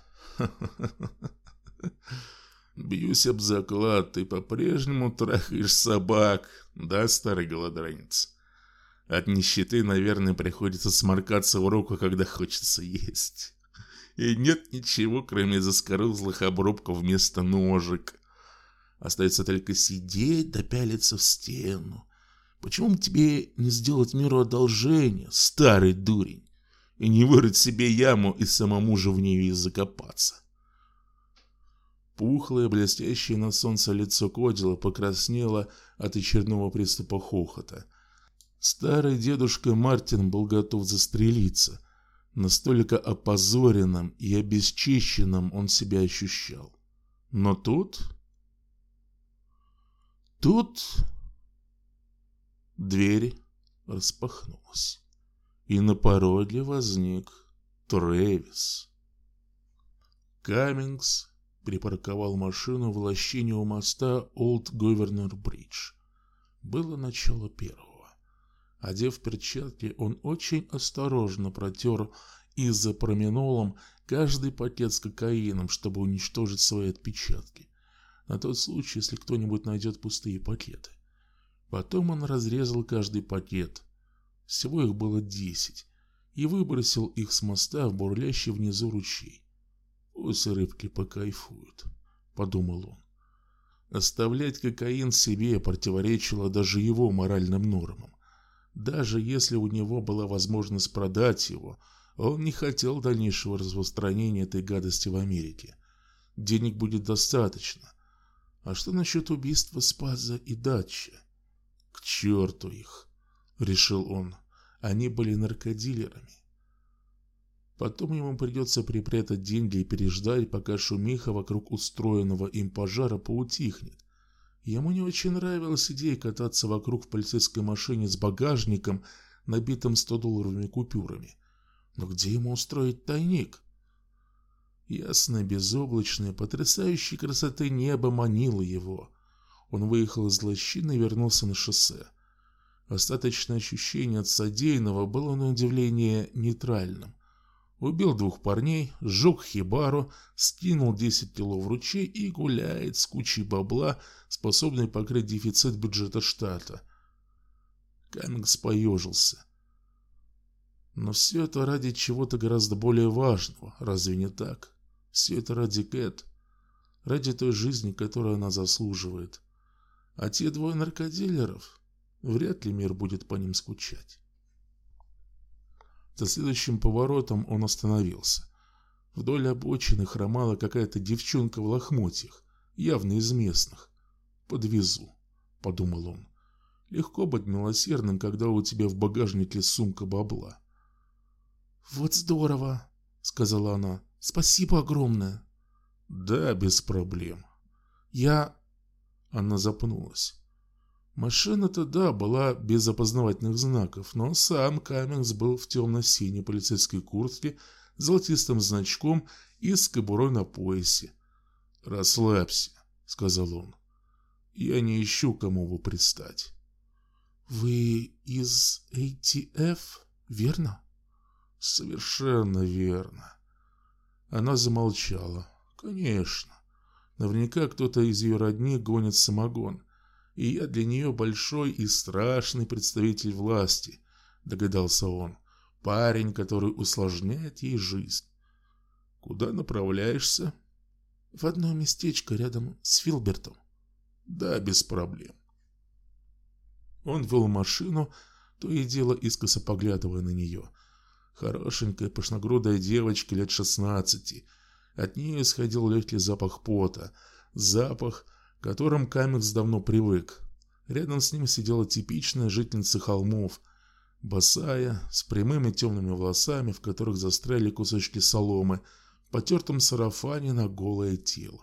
бьюсь об заклад, ты по-прежнему трахаешь собак, да, старый голодранец? От нищеты, наверное, приходится сморкаться в руку, когда хочется есть. И нет ничего, кроме заскорузлых обрубков вместо ножек. Остается только сидеть да пялиться в стену. Почему бы тебе не сделать миру одолжение, старый дурень, и не вырыть себе яму и самому же в нее и закопаться?» Пухлое, блестящее на солнце лицо Кодила покраснело от очередного приступа хохота. Старый дедушка Мартин был готов застрелиться. Настолько опозоренным и обесчищенным он себя ощущал. Но тут дверь распахнулась, и на пороге возник Трэвис. Каммингс припарковал машину в лощине у моста Олд Говернор Бридж. Было начало первого. Одев перчатки, он очень осторожно протер изопроминолом каждый пакет с кокаином, чтобы уничтожить свои отпечатки, на тот случай, если кто-нибудь найдет пустые пакеты. Потом он разрезал каждый пакет, всего их было 10, и выбросил их с моста в бурлящий внизу ручей. «Пусть рыбки покайфуют», — подумал он. Оставлять кокаин себе противоречило даже его моральным нормам. Даже если у него была возможность продать его, он не хотел дальнейшего распространения этой гадости в Америке. Денег будет достаточно. А что насчет убийства Спаза и Датча? К черту их, решил он. Они были наркодилерами. Потом ему придется припрятать деньги и переждать, пока шумиха вокруг устроенного им пожара поутихнет. Ему не очень нравилась идея кататься вокруг в полицейской машине с багажником, набитым 100-долларовыми купюрами. Но где ему устроить тайник? Ясное, безоблачное, потрясающей красоты небо манило его. Он выехал из лощины и вернулся на шоссе. Остаточное ощущение от содеянного было на удивление нейтральным. Убил 2 парней, сжег хибару, скинул 10 кило в ручей и гуляет с кучей бабла, способной покрыть дефицит бюджета штата. Каммингс поежился. Но все это ради чего-то гораздо более важного, разве не так? Все это ради Кэт, ради той жизни, которую она заслуживает. А те 2 наркодилеров, вряд ли мир будет по ним скучать. За следующим поворотом он остановился. Вдоль обочины хромала какая-то девчонка в лохмотьях, явно из местных. «Подвезу», — подумал он. «Легко быть милосердным, когда у тебя в багажнике сумка бабла». «Вот здорово», — сказала она. «Спасибо огромное». «Да, без проблем». Она запнулась. Машина-то, да, была без опознавательных знаков, но сам Каммингс был в темно-синей полицейской куртке с золотистым значком и с кобурой на поясе. «Расслабься», — сказал он. «Я не ищу, кому бы пристать». «Вы из ATF, верно?» «Совершенно верно». Она замолчала. «Конечно. Наверняка кто-то из ее родни гонит самогон. И я для нее большой и страшный представитель власти», — догадался он. «Парень, который усложняет ей жизнь». «Куда направляешься?» «В одно местечко рядом с Филбертом». «Да, без проблем». Он вел машину, то и дело искоса поглядывая на нее. Хорошенькая, пышногрудая девочка лет 16. От нее исходил легкий запах пота. Запах, к которым Каммингс давно привык. Рядом с ним сидела типичная жительница холмов, босая, с прямыми темными волосами, в которых застряли кусочки соломы, в потертом сарафане на голое тело.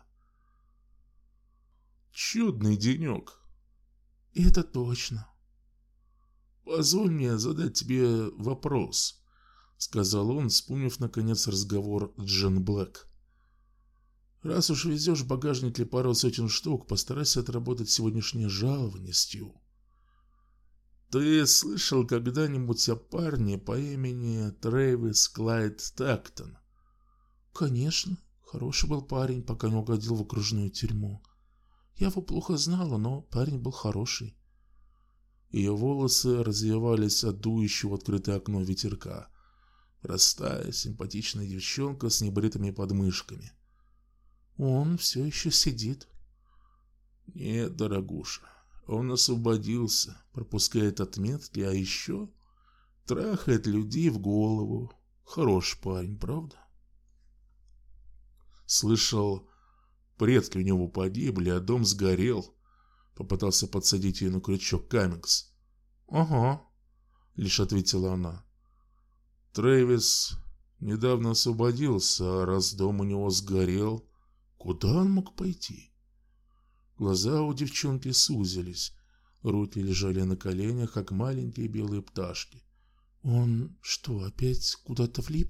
«Чудный денек». «Это точно». «Позволь мне задать тебе вопрос», — сказал он, вспомнив наконец разговор с Джен Блэк. «Раз уж везешь в багажнике пару сотен штук, постарайся отработать сегодняшнее жалование, Стью. Ты слышал когда-нибудь о парне по имени Трэвис Клайд Тактон?» «Конечно. Хороший был парень, пока не угодил в окружную тюрьму. Я его плохо знала, но парень был хороший». Ее волосы развивались от дующего в открытое окно ветерка. Простая, симпатичная девчонка с небритыми подмышками. «Он все еще сидит». «Нет, дорогуша, он освободился, пропускает отметки, а еще трахает людей в голову. Хороший парень, правда?» «Слышал, Предки у него погибли, а дом сгорел. Попытался подсадить ее на крючок Каммингс. «Ага», — лишь ответила она. Трэвис недавно освободился, а раз дом у него сгорел, куда он мог пойти? Глаза у девчонки сузились, руки лежали на коленях, как маленькие белые пташки. «Он что, опять куда-то влип?»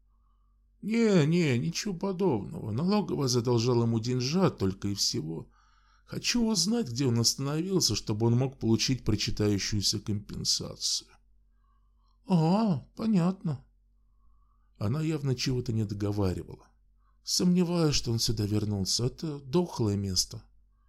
«Не, ничего подобного. Налоговая задолжала ему деньжат только и всего. Хочу узнать, где он остановился, чтобы он мог получить причитающуюся компенсацию». Понятно». Она явно чего-то не договаривала. «Сомневаюсь, что он сюда вернулся. Это дохлое место».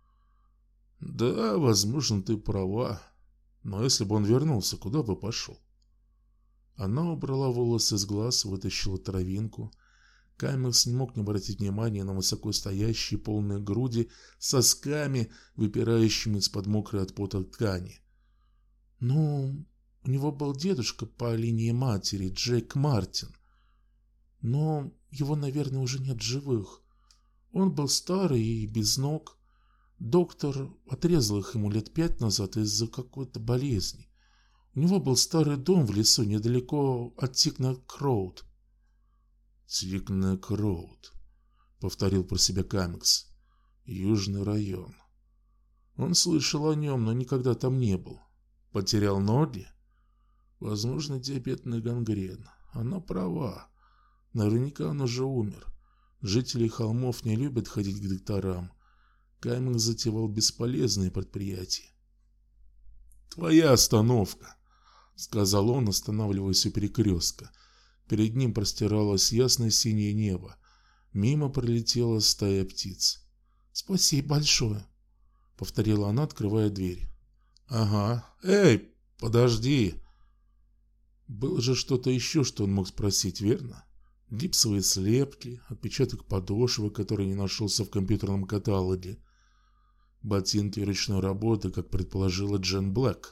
«Да, возможно, ты права. Но если бы он вернулся, куда бы пошел?» Она убрала волосы с глаз, вытащила травинку. Каммингс не мог не обратить внимания на высоко стоящие полные груди с сосками, выпирающими из-под мокрой от пота ткани. «Ну, у него был дедушка по линии матери, Джейк Мартин. Но его, наверное, уже нет в живых. Он был старый и без ног. Доктор отрезал их ему лет 5 назад из-за какой-то болезни. У него был старый дом в лесу недалеко от Тикнек-Роуд». «Тикнек-Роуд», — повторил про себя Каммингс. «Южный район. Он слышал о нем, но никогда там не был. Потерял ноги? Возможно, диабетный гангрен. Она права. Наверняка он уже умер. Жители холмов не любят ходить к докторам. Каммингс затевал бесполезные предприятия». «Твоя остановка», — сказал он, останавливаясь у перекрестка. Перед ним простиралось ясное синее небо. Мимо пролетела стая птиц. «Спасибо большое», — повторила она, открывая дверь. «Ага. Эй, подожди!» Было же что-то еще, что он мог спросить, верно? Гипсовые слепки, отпечаток подошвы, который не нашелся в компьютерном каталоге, ботинки ручной работы, как предположила Джен Блэк.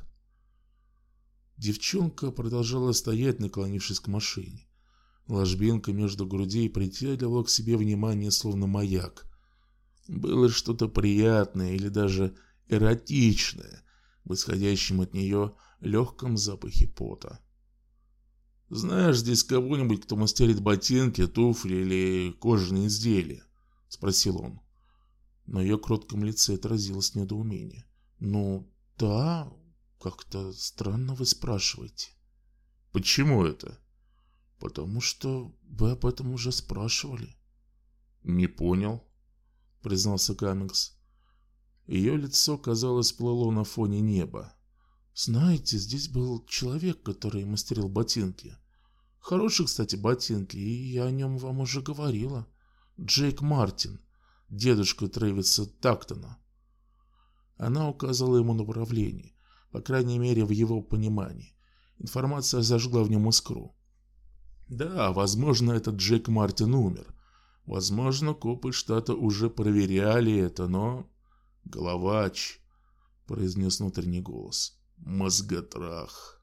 Девчонка продолжала стоять, наклонившись к машине. Ложбинка между грудей притягивала к себе внимание, словно маяк. Было что-то приятное или даже эротичное в исходящем от нее легком запахе пота. «Знаешь здесь кого-нибудь, кто мастерит ботинки, туфли или кожаные изделия?» — спросил он. На ее кротком лице отразилось недоумение. «Ну, да, как-то странно вы спрашиваете». «Почему это?» «Потому что вы об этом уже спрашивали». «Не понял», — признался Каммингс. Ее лицо, казалось, плыло на фоне неба. «Знаете, здесь был человек, который мастерил ботинки. Хорошие, кстати, ботинки, и я о нем вам уже говорила. Джейк Мартин, дедушка Трэвиса Тактона». Она указала ему направление, по крайней мере, в его понимании. Информация зажгла в нем искру. Да, возможно, этот Джейк Мартин умер. Возможно, копы штата уже проверяли это, но... «Головач», — произнес внутренний голос. «Мозготрах».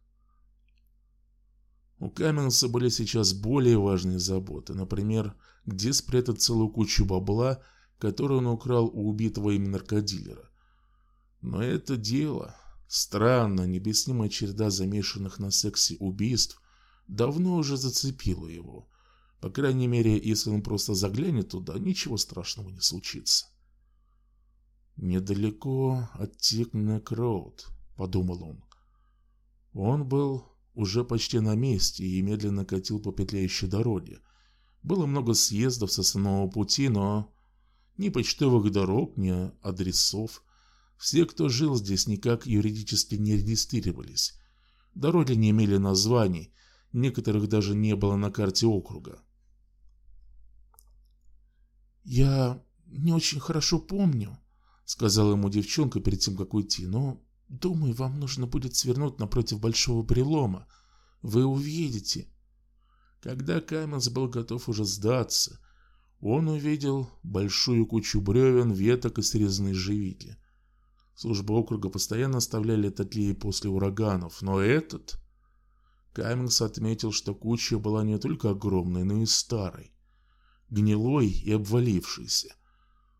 У Каммингса были сейчас более важные заботы. Например, где спрятать целую кучу бабла, которую он украл у убитого им наркодилера. Но это дело, странная, необъяснимая череда замешанных на сексе убийств, давно уже зацепило его. По крайней мере, если он просто заглянет туда, ничего страшного не случится. «Недалеко от Тикнек-Роуд», — подумал он. Он был уже почти на месте и медленно катил по петляющей дороге. Было много съездов с основного пути, но ни почтовых дорог, ни адресов. Все, кто жил здесь, никак юридически не регистрировались. Дороги не имели названий, некоторых даже не было на карте округа. «Я не очень хорошо помню», — сказала ему девчонка перед тем, как уйти, «но, думаю, вам нужно будет свернуть напротив большого прелома. Вы увидите». Когда Каммингс был готов уже сдаться, он увидел большую кучу бревен, веток и срезанной ежевики. Службы округа постоянно оставляли такие после ураганов, но этот... Каммингс отметил, что куча была не только огромной, но и старой, гнилой и обвалившейся.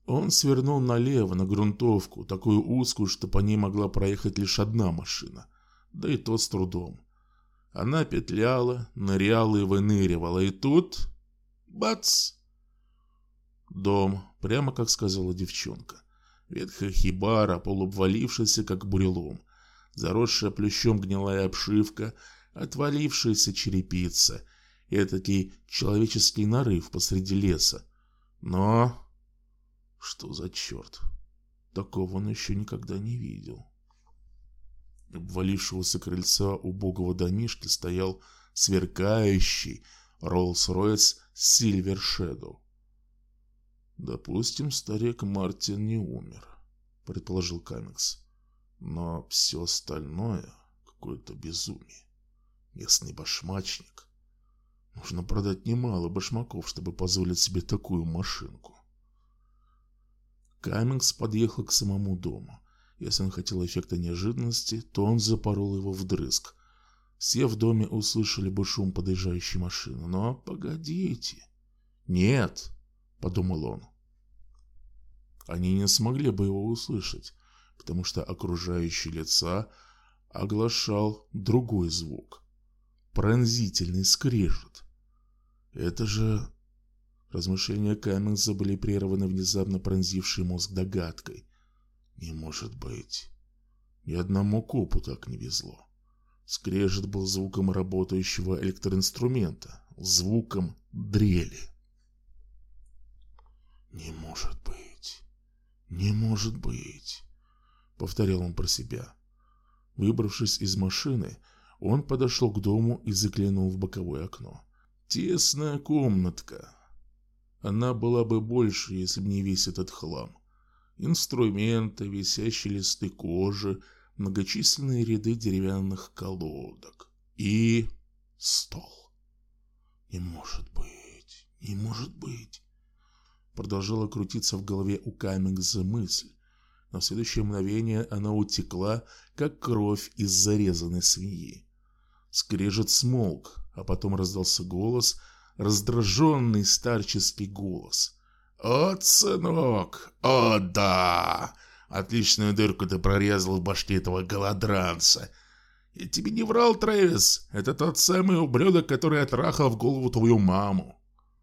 Он свернул налево на грунтовку, такую узкую, что по ней могла проехать лишь одна машина, да и то с трудом. Она петляла, ныряла и выныривала, и тут... бац! Дом, прямо как сказала девчонка. Ветхая хибара, полуобвалившаяся, как бурелом. Заросшая плющом гнилая обшивка, отвалившаяся черепица. И этакий человеческий нарыв посреди леса. Но... что за черт? Такого он еще никогда не видел. У обвалившегося крыльца убогого домишки стоял сверкающий Роллс-Ройс Silver Shadow. «Допустим, старик Мартин не умер», — предположил Каммингс. «Но все остальное — какое-то безумие. Местный башмачник. Нужно продать немало башмаков, чтобы позволить себе такую машинку». Каммингс подъехал к самому дому. Если он хотел эффекта неожиданности, то он запорол его вдрызг. Все в доме услышали бы шум подъезжающей машины. Но погодите. «Нет», — подумал он. Они не смогли бы его услышать, потому что окружающие леса оглашал другой звук. Пронзительный скрежет. Это же... Размышления Каммингса были прерваны внезапно пронзившей мозг догадкой. Не может быть. Ни одному копу так не везло. Скрежет был звуком работающего электроинструмента, звуком дрели. «Не может быть. Не может быть», — повторял он про себя. Выбравшись из машины, он подошел к дому и заглянул в боковое окно. Тесная комнатка. Она была бы больше, если бы не весь этот хлам. Инструменты, висящие листы кожи, многочисленные ряды деревянных колодок и стол. «Не может быть, не может быть», — продолжала крутиться в голове у Каммингса мысль. Но в следующее мгновение она утекла, как кровь из зарезанной свиньи. Скрежет смолк, а потом раздался голос, раздраженный старческий голос. «О, сынок! О, да! Отличную дырку ты прорезал в башке этого голодранца! Я тебе не врал, Трэвис! Это тот самый ублюдок, который отрахал в голову твою маму!»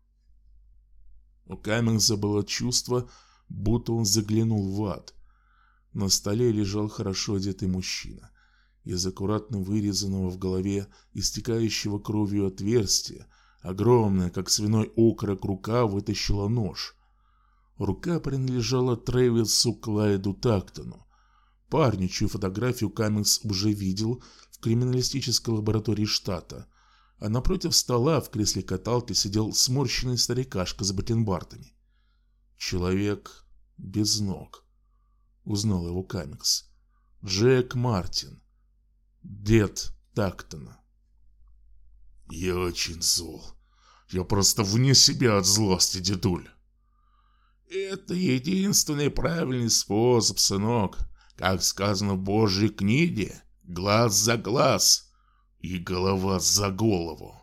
У Каммингса было чувство, будто он заглянул в ад. На столе лежал хорошо одетый мужчина. Из аккуратно вырезанного в голове, истекающего кровью отверстия, огромная, как свиной окорок, рука вытащила нож. Рука принадлежала Трэвису Клайду Тактону, парню, чью фотографию Каммингс уже видел в криминалистической лаборатории штата, а напротив стола в кресле каталки сидел сморщенный старикашка с бакенбардами. Человек без ног. Узнал его Каммингс. Джек Мартин, дед Тактона. «Я очень зол. Я просто вне себя от злости, дедуль». «Это единственный правильный способ, сынок. Как сказано в Божьей книге, глаз за глаз и голова за голову».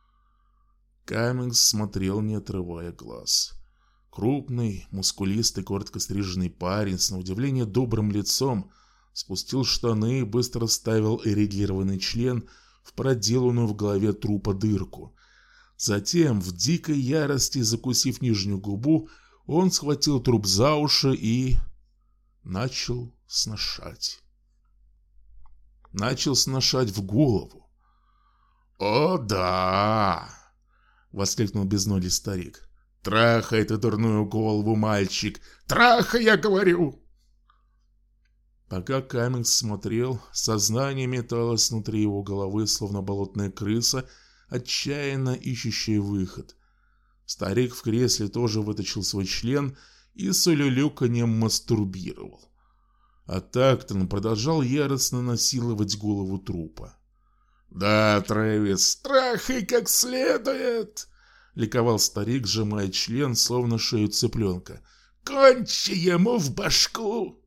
Каммингс смотрел, не отрывая глаз. Крупный, мускулистый, коротко стриженный парень с, на удивление, добрым лицом спустил штаны и быстро вставил эрегированный член в проделанную в голове трупа дырку. Затем, в дикой ярости закусив нижнюю губу, он схватил труп за уши и начал сношать. Начал сношать в голову. «О, да!» — воскликнул безногий старик. «Трахай ты дурную голову, мальчик! Трахай, я говорю!» Пока Каммингс смотрел, сознание металось внутри его головы, словно болотная крыса, отчаянно ищущая выход. Старик в кресле тоже вытащил свой член и с улюлюканьем мастурбировал. А Тактон продолжал яростно насиловать голову трупа. «Да, Трэвис, трахай как следует!» — ликовал старик, сжимая член, словно шею цыпленка. «Кончи ему в башку!»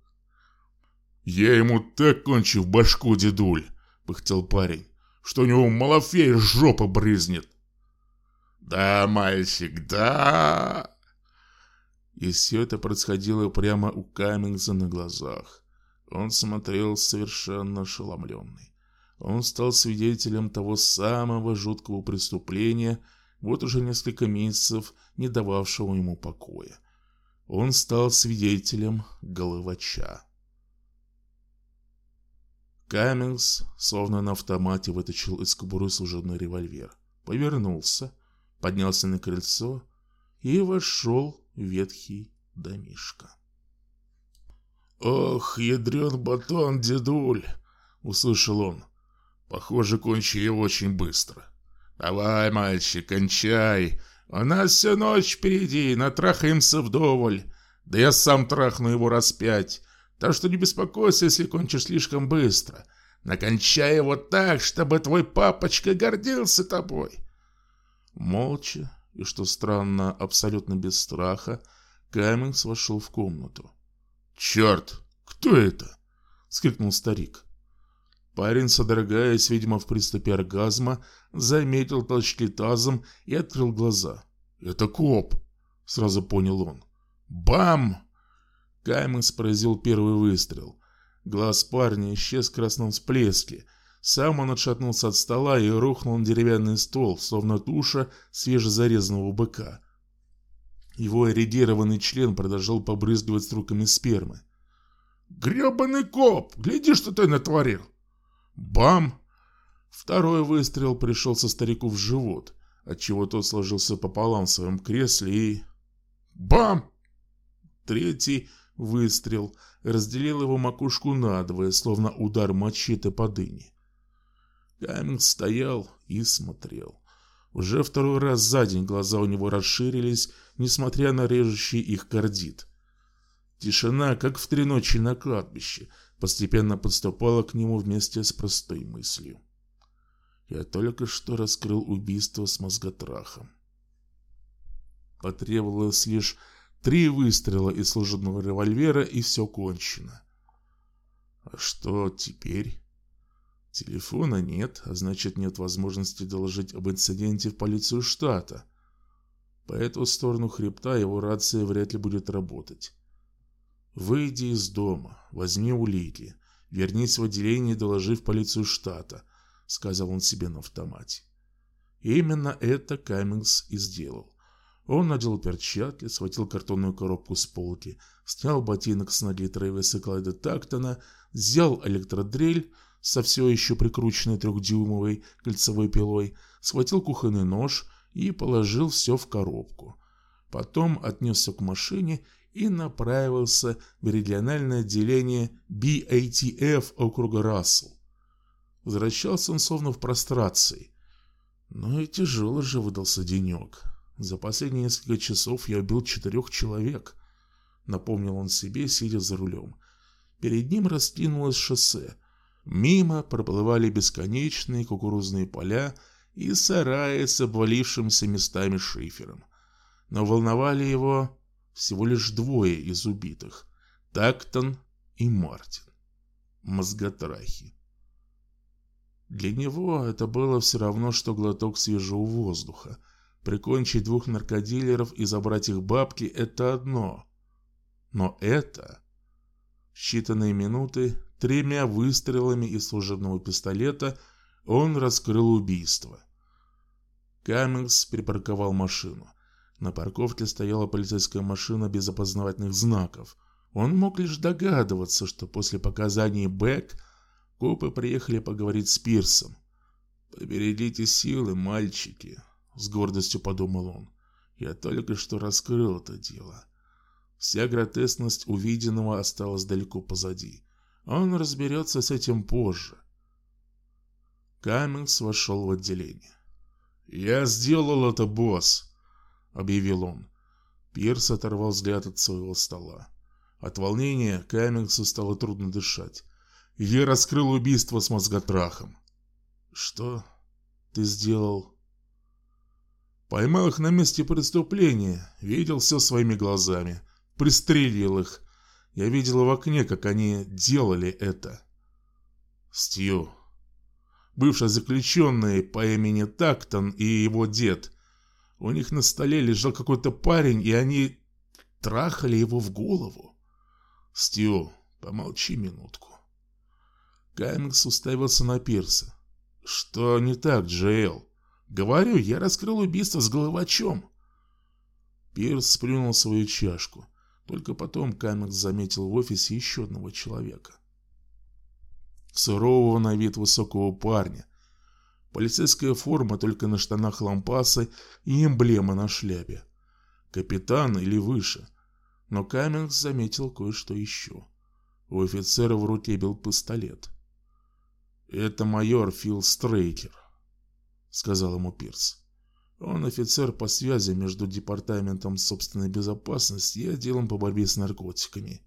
«Я ему так кончу в башку, дедуль!» — пыхтел парень, «что у него Малафея жопа брызнет!» «Да, мальчик, да!» И все это происходило прямо у Каммингса на глазах. Он смотрел совершенно ошеломленный. Он стал свидетелем того самого жуткого преступления, вот уже несколько месяцев не дававшего ему покоя. Он стал свидетелем головача. Каммингс, словно на автомате, вытащил из кобуры служебный револьвер, повернулся, поднялся на крыльцо и вошел в ветхий домишко. «Ох, ядрен батон, дедуль!» — услышал он. «Похоже, кончили очень быстро. Давай, мальчик, кончай. У нас всю ночь впереди, натрахаемся вдоволь. Да я сам трахну его раз 5. Так что не беспокойся, если кончишь слишком быстро. Накончай его так, чтобы твой папочка гордился тобой». Молча и, что странно, абсолютно без страха, Каммингс вошел в комнату. «Черт, кто это?» — вскрикнул старик. Парень, содрогаясь, видимо, в приступе оргазма, заметил толчки тазом и открыл глаза. «Это коп!» — сразу понял он. «Бам!» Каммингс произвел первый выстрел. Глаз парня исчез в красном всплеске. Сам он отшатнулся от стола и рухнул на деревянный стол, словно туша свежезарезанного быка. Его эрегированный член продолжал побрызгивать струйками спермы. «Гребаный коп! Гляди, что ты натворил!» Бам! Второй выстрел пришелся старику в живот, отчего тот сложился пополам в своем кресле и... Бам! Третий выстрел разделил его макушку надвое, словно удар мачете по дыне. Каммингс стоял и смотрел. Уже второй раз за день глаза у него расширились, несмотря на режущий их кардит. Тишина, как в 3 ночи на кладбище, постепенно подступала к нему вместе с простой мыслью. Я только что раскрыл убийство с мозготрахом. Потребовалось лишь 3 выстрела из служебного револьвера, и все кончено. А что теперь? Телефона нет, а значит нет возможности доложить об инциденте в полицию штата. По эту сторону хребта его рация вряд ли будет работать. «Выйди из дома, возьми улики, вернись в отделение и доложи в полицию штата», — сказал он себе на автомате. И именно это Каммингс и сделал. Он надел перчатки, схватил картонную коробку с полки, снял ботинок с ноги Трэвиса Клайда Тактона, взял электродрель со все еще прикрученной 3-дюймовой кольцевой пилой, схватил кухонный нож и положил все в коробку. Потом отнесся к машине и направился в региональное отделение BATF округа Рассел. Возвращался он словно в прострации. Но и тяжелый же выдался денек. За последние несколько часов я убил 4 человек, напомнил он себе, сидя за рулем. Перед ним раскинулось шоссе. Мимо проплывали бесконечные кукурузные поля и сараи с обвалившимся местами шифером. Но волновали его всего лишь 2 из убитых — Тактон и Мартин. Мозготрахи. Для него это было все равно, что глоток свежего воздуха. Прикончить 2 наркодилеров и забрать их бабки — это одно. Но это... В считанные минуты 3 выстрелами из служебного пистолета он раскрыл убийство. Каммингс припарковал машину. На парковке стояла полицейская машина без опознавательных знаков. Он мог лишь догадываться, что после показаний Бек копы приехали поговорить с Пирсом. «Поберегите силы, мальчики», — с гордостью подумал он. «Я только что раскрыл это дело». Вся гротескность увиденного осталась далеко позади. Он разберется с этим позже. Каммингс вошел в отделение. «Я сделал это, босс», — объявил он. Пирс оторвал взгляд от своего стола. От волнения Каммингсу стало трудно дышать. «Я раскрыл убийство с мозготрахом». «Что ты сделал?» «Поймал их на месте преступления, видел все своими глазами, пристрелил их. Я видел в окне, как они делали это». «Стью, бывший заключенный по имени Тактон и его дед. У них на столе лежал какой-то парень, и они Трахали его в голову. Стью, помолчи минутку. Каммингс уставился на Пирса. Что не так, Джейл? Говорю, я раскрыл убийство с головачом. Пирс сплюнул свою чашку. Только потом Каммингс заметил в офисе еще одного человека. Сурового на вид высокого парня. Полицейская форма только на штанах лампасы и эмблема на шляпе. Капитан или выше. Но Каммингс заметил кое-что еще. У офицера в руке был пистолет. «Это майор Фил Стрейтер», — сказал ему Пирс. «Он офицер по связи между Департаментом собственной безопасности и отделом по борьбе с наркотиками».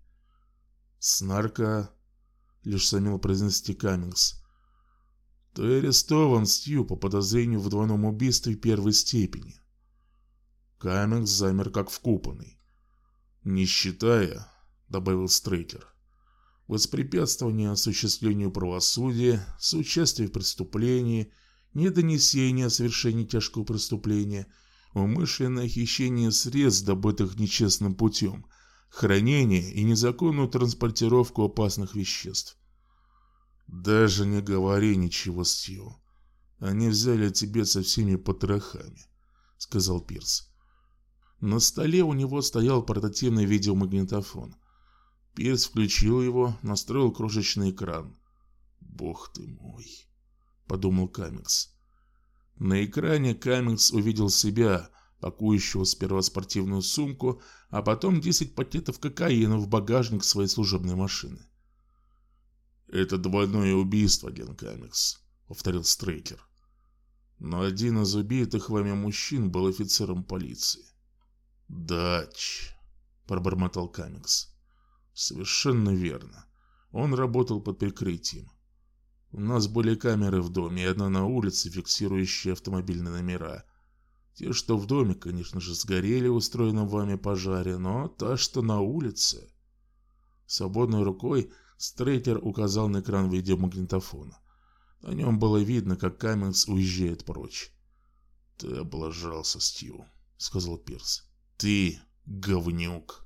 Лишь сумел произнести Каммингс. «Ты арестован, Стью, по подозрению в двойном убийстве первой степени». Каммингс замер как вкопанный. «Не считая», — добавил Стрейтер, «воспрепятствование осуществлению правосудия, соучастие в преступлении, недонесение о совершении тяжкого преступления, умышленное хищение средств, добытых нечестным путем, хранение и незаконную транспортировку опасных веществ». «Даже не говори ничего, Стью. Они взяли тебя со всеми потрохами», — сказал Пирс. На столе у него стоял портативный видеомагнитофон. Пирс включил его, настроил крошечный экран. «Бог ты мой», — подумал Каммингс. На экране Каммингс увидел себя, пакующего сперва спортивную сумку, а потом 10 пакетов кокаина в багажник своей служебной машины. «Это двойное убийство, Ген Каммингс», — повторил Стрейтер. «Но один из убитых вами мужчин был офицером полиции». «Дач», — пробормотал Каммингс. «Совершенно верно. Он работал под прикрытием. У нас были камеры в доме и одна на улице, фиксирующая автомобильные номера. Те, что в доме, конечно же, сгорели в устроенном вами пожаре, но та, что на улице...» Свободной рукой Стрейтер указал на экран видеомагнитофона. На нем было видно, как Каммингс уезжает прочь. «Ты облажался, Стью», — сказал Пирс. «Ты говнюк».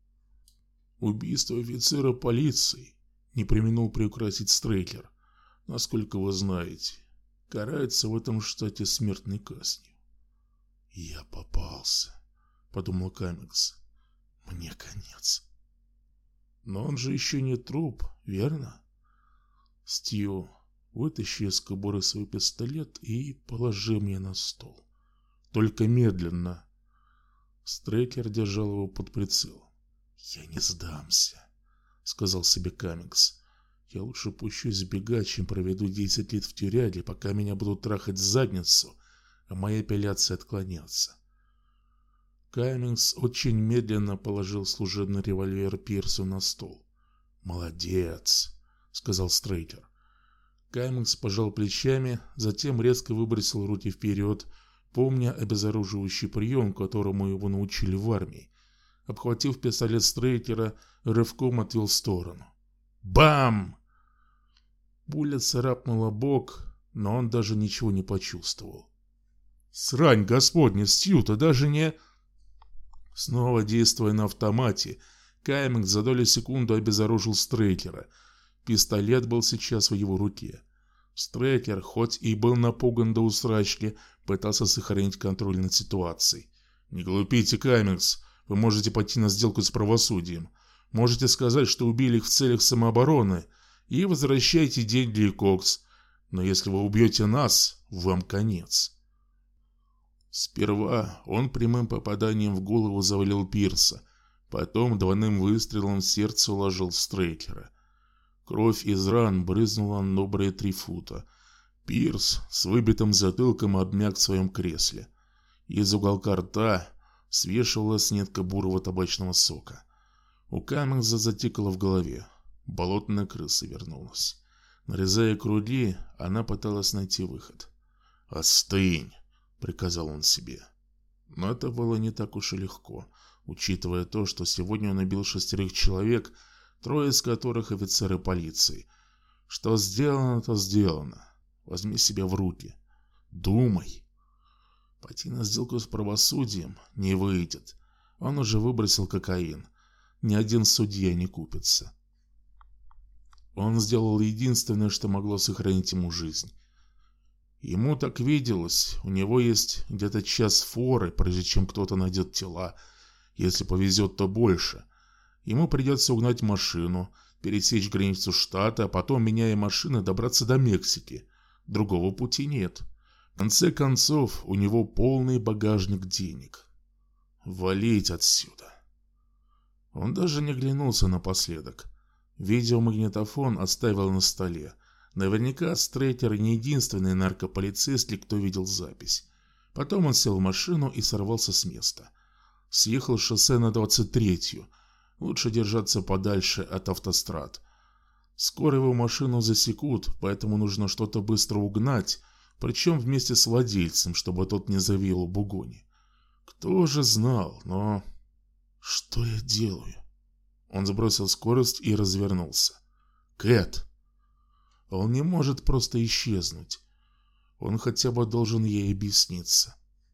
«Убийство офицера полиции», — не преминул приукрасить Стрейтер, «насколько вы знаете, карается в этом штате смертной казнью». «Я попался», — подумал Каммингс. «Мне конец». «Но он же еще не труп, верно?» «Стью, вытащи из кобуры свой пистолет и положи мне на стол. Только медленно». Стрейтер держал его под прицел. «Я не сдамся», — сказал себе Каммингс. «Я лучше пущусь в бега, чем проведу 10 лет в тюряге, пока меня будут трахать в задницу, а моя апелляция отклоняться». Каммингс очень медленно положил служебный револьвер Пирсу на стол. «Молодец», — сказал Стрейтер. Каммингс пожал плечами, затем резко выбросил руки вперед, помня обезоруживающий прием, которому его научили в армии. Обхватив пистолет Стрейтера, рывком отвел в сторону. Бам! Пуля царапнула бок, но он даже ничего не почувствовал. «Срань господня, Стью, ты даже не...» Снова действуя на автомате, Каммингс за долю секунды обезоружил Стрейтера. Пистолет был сейчас в его руке. Стрейтер, хоть и был напуган до усрачки, пытался сохранить контроль над ситуацией. «Не глупите, Каммингс. Вы можете пойти на сделку с правосудием. Можете сказать, что убили их в целях самообороны, и возвращайте деньги и кокс. Но если вы убьете нас, вам конец». Сперва он прямым попаданием в голову завалил Пирса, потом двойным выстрелом в сердце уложил Стрейтера. Кровь из ран брызнула на добрые 3 фута. Пирс с выбитым затылком обмяк в своем кресле. Из уголка рта свешивалась нитка бурого табачного сока. У Каммингса затикало в голове. Болотная крыса вернулась. Нарезая круги, она пыталась найти выход. «Остынь!» — приказал он себе. Но это было не так уж и легко, учитывая то, что сегодня он убил 6 человек, 3 из которых офицеры полиции. Что сделано, то сделано. Возьми себя в руки. Думай. Пойти на сделку с правосудием не выйдет. Он уже выбросил кокаин. Ни один судья не купится. Он сделал единственное, что могло сохранить ему жизнь. Ему так виделось, у него есть где-то час форы, прежде чем кто-то найдет тела. Если повезет, то больше. Ему придется угнать машину, пересечь границу штата, а потом, меняя машины, добраться до Мексики. Другого пути нет. В конце концов, у него полный багажник денег. Валить отсюда. Он даже не оглянулся напоследок. Видеомагнитофон оставил на столе. Наверняка Стрейтер не единственный наркополицейский, кто видел запись. Потом он сел в машину и сорвался с места. Съехал с шоссе на 23-ю. Лучше держаться подальше от автострад. Скоро его машину засекут, поэтому нужно что-то быстро угнать, причем вместе с владельцем, чтобы тот не завил об угоне. Кто же знал, но... Что я делаю? Он сбросил скорость и развернулся. Кэт! Он не может просто исчезнуть. Он хотя бы должен ей объясниться.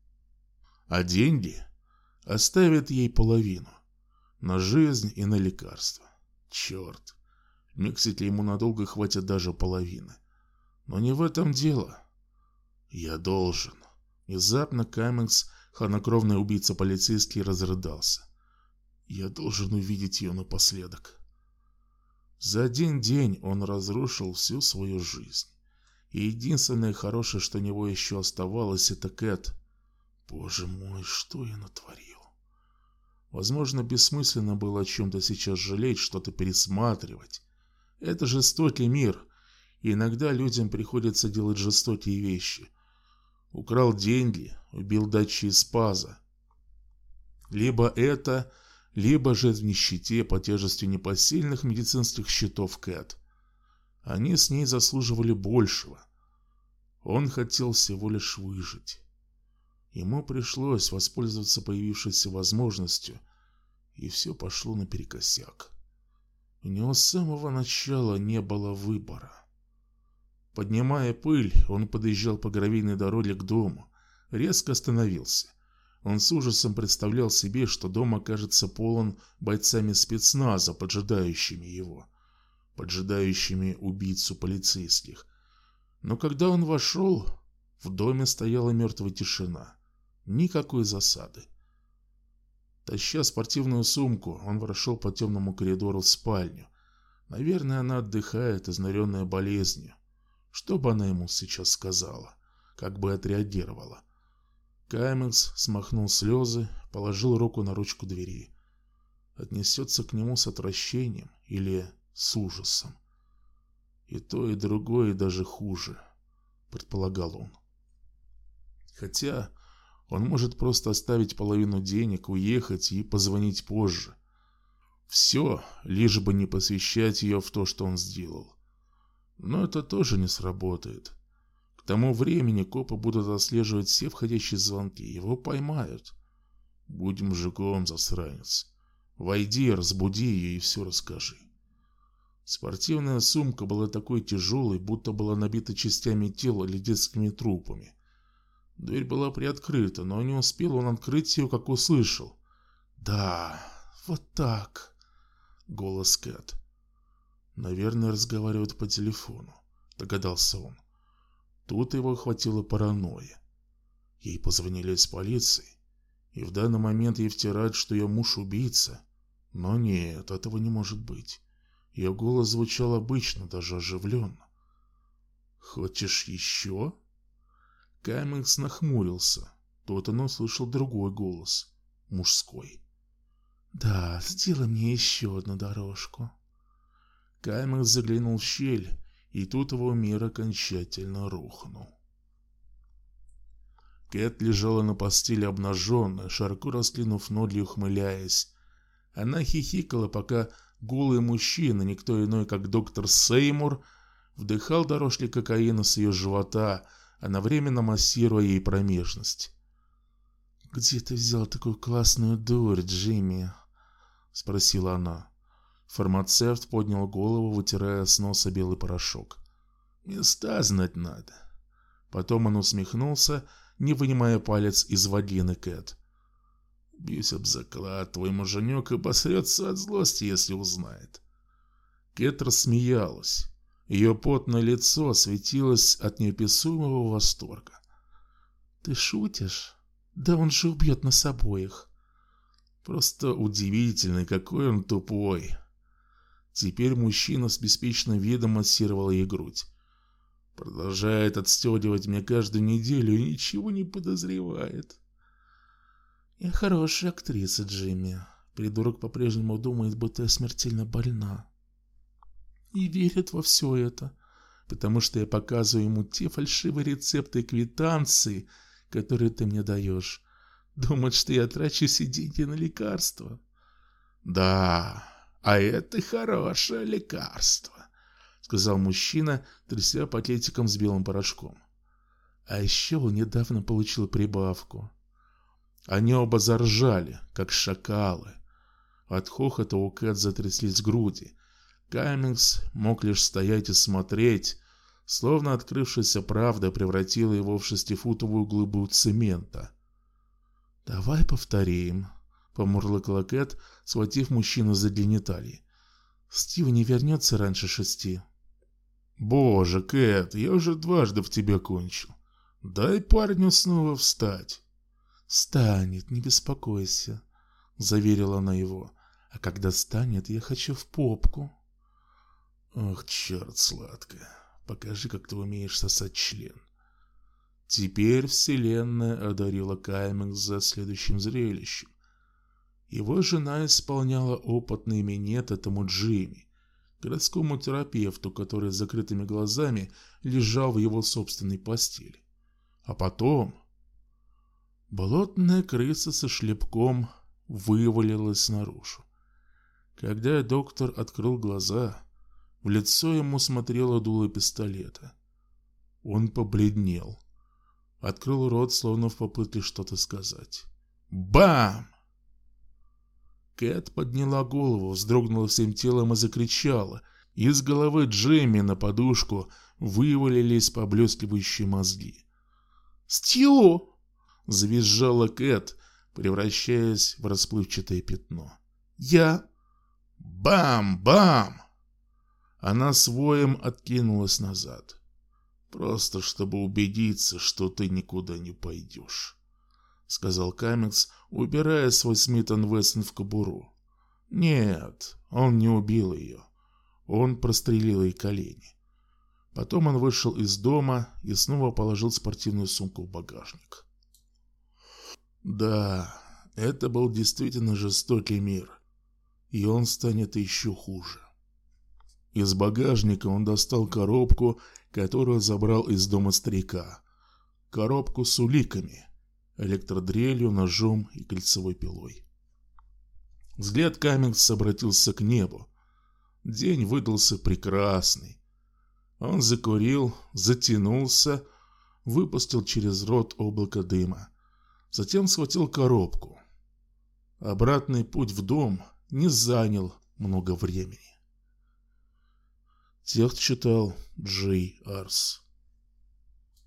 А деньги? Оставит ей половину. На жизнь и на лекарства. Черт. В Мексике ему надолго хватит даже половины. Но не в этом дело. Я должен. Внезапно Каммингс, хладнокровный убийца полицейский, разрыдался. Я должен увидеть ее напоследок. За один день он разрушил всю свою жизнь. И единственное хорошее, что у него еще оставалось, это Кэт. Боже мой, что я натворил? Возможно, бессмысленно было о чем-то сейчас жалеть, что-то пересматривать. Это жестокий мир, и иногда людям приходится делать жестокие вещи. Украл деньги, убил дачи из Паза. Либо это, либо жить в нищете по тяжестью непосильных медицинских счетов Кэт. Они с ней заслуживали большего. Он хотел всего лишь выжить. Ему пришлось воспользоваться появившейся возможностью, и все пошло наперекосяк. У него с самого начала не было выбора. Поднимая пыль, он подъезжал по гравийной дороге к дому, резко остановился. Он с ужасом представлял себе, что дом окажется полон бойцами спецназа, поджидающими его, поджидающими убийцу полицейских. Но когда он вошел, в доме стояла мертвая тишина. Никакой засады. Таща спортивную сумку, он прошел по темному коридору в спальню. Наверное, она отдыхает, изнуренная болезнью. Что бы она ему сейчас сказала? Как бы отреагировала? Каммингс смахнул слезы, положил руку на ручку двери. Отнесется к нему с отвращением или с ужасом? И то, и другое, и даже хуже, предполагал он. Хотя он может просто оставить половину денег, уехать и позвонить позже. Все, лишь бы не посвящать ее в то, что он сделал. Но это тоже не сработает. К тому времени копы будут отслеживать все входящие звонки, его поймают. Будь мужиком, засранец. Войди, разбуди ее и все расскажи. Спортивная сумка была такой тяжелой, будто была набита частями тела или детскими трупами. Дверь была приоткрыта, но не успел он открыть ее, как услышал. «Да, вот так», — голос Кэт. «Наверное, разговаривают по телефону», — догадался он. Тут его охватила паранойя. Ей позвонили из полиции, и в данный момент ей втирают, что ее муж убийца. Но нет, этого не может быть. Ее голос звучал обычно, даже оживленно. «Хочешь еще?» Каммингс нахмурился. Тут он услышал другой голос, мужской. «Да, сделай мне еще одну дорожку». Каммингс заглянул в щель, и тут его мир окончательно рухнул. Кэт лежала на постели обнаженная, широко раскинув ноги, ухмыляясь. Она хихикала, пока голый мужчина, никто иной, как доктор Сеймур, вдыхал дорожки кокаина с ее живота, одновременно массируя ей промежность. «Где ты взял такую классную дурь, Джимми?» — спросила она. Фармацевт поднял голову, вытирая с носа белый порошок. «Места знать надо». Потом он усмехнулся, не вынимая палец из вагины Кэт. Бьюсь об заклад, твой муженек обосрется от злости, если узнает. Кэт рассмеялась. Ее потное лицо светилось от неописуемого восторга. Ты шутишь? Да он же убьет нас обоих. Просто удивительно, какой он тупой. Теперь мужчина с беспечным видом массировал ей грудь. Продолжает отстегивать мне каждую неделю и ничего не подозревает. Я хорошая актриса, Джимми. Придурок по-прежнему думает, будто я смертельно больна. И верит во все это, потому что я показываю ему те фальшивые рецепты и квитанции, которые ты мне даешь. Думает, что я трачу все деньги на лекарства. Да, а это хорошее лекарство, сказал мужчина, тряся пакетиком с белым порошком. А еще он недавно получил прибавку. Они оба заржали, как шакалы. От хохота у Кэт затряслись груди. Каммингс мог лишь стоять и смотреть, словно открывшаяся правда превратила его в 6-футовую глыбу цемента. «Давай повторим», — помурлыкала Кэт, схватив мужчину за длинные талии. «Стив не вернется раньше 6. «Боже, Кэт, я уже дважды в тебя кончил. Дай парню снова встать». «Встанет, не беспокойся», — заверила она его. «А когда встанет, я хочу в попку». «Ох, черт, сладкая, покажи, как ты умеешь сосать член». Теперь вселенная одарила Каммингса следующим зрелищем. Его жена исполняла опытный минет этому Джимми, городскому терапевту, который с закрытыми глазами лежал в его собственной постели. А потом болотная крыса со шлепком вывалилась наружу. Когда доктор открыл глаза, в лицо ему смотрело дуло пистолета. Он побледнел. Открыл рот, словно в попытке что-то сказать. Бам! Кэт подняла голову, вздрогнула всем телом и закричала. Из головы Джимми на подушку вывалились поблескивающие мозги. «Стью!» — завизжала Кэт, превращаясь в расплывчатое пятно. «Я...» Бам-бам! Она с воем откинулась назад. «Просто чтобы убедиться, что ты никуда не пойдешь», — сказал Каммингс, убирая свой Смит энд Вессон в кобуру. Нет, он не убил ее. Он прострелил ей колени. Потом он вышел из дома и снова положил спортивную сумку в багажник. Да, это был действительно жестокий мир. И он станет еще хуже. Из багажника он достал коробку, которую забрал из дома старика. Коробку с уликами, электродрелью, ножом и кольцевой пилой. Взгляд Каммингса обратился к небу. День выдался прекрасный. Он закурил, затянулся, выпустил через рот облако дыма. Затем схватил коробку. Обратный путь в дом не занял много времени. Текст читал Джей Арс.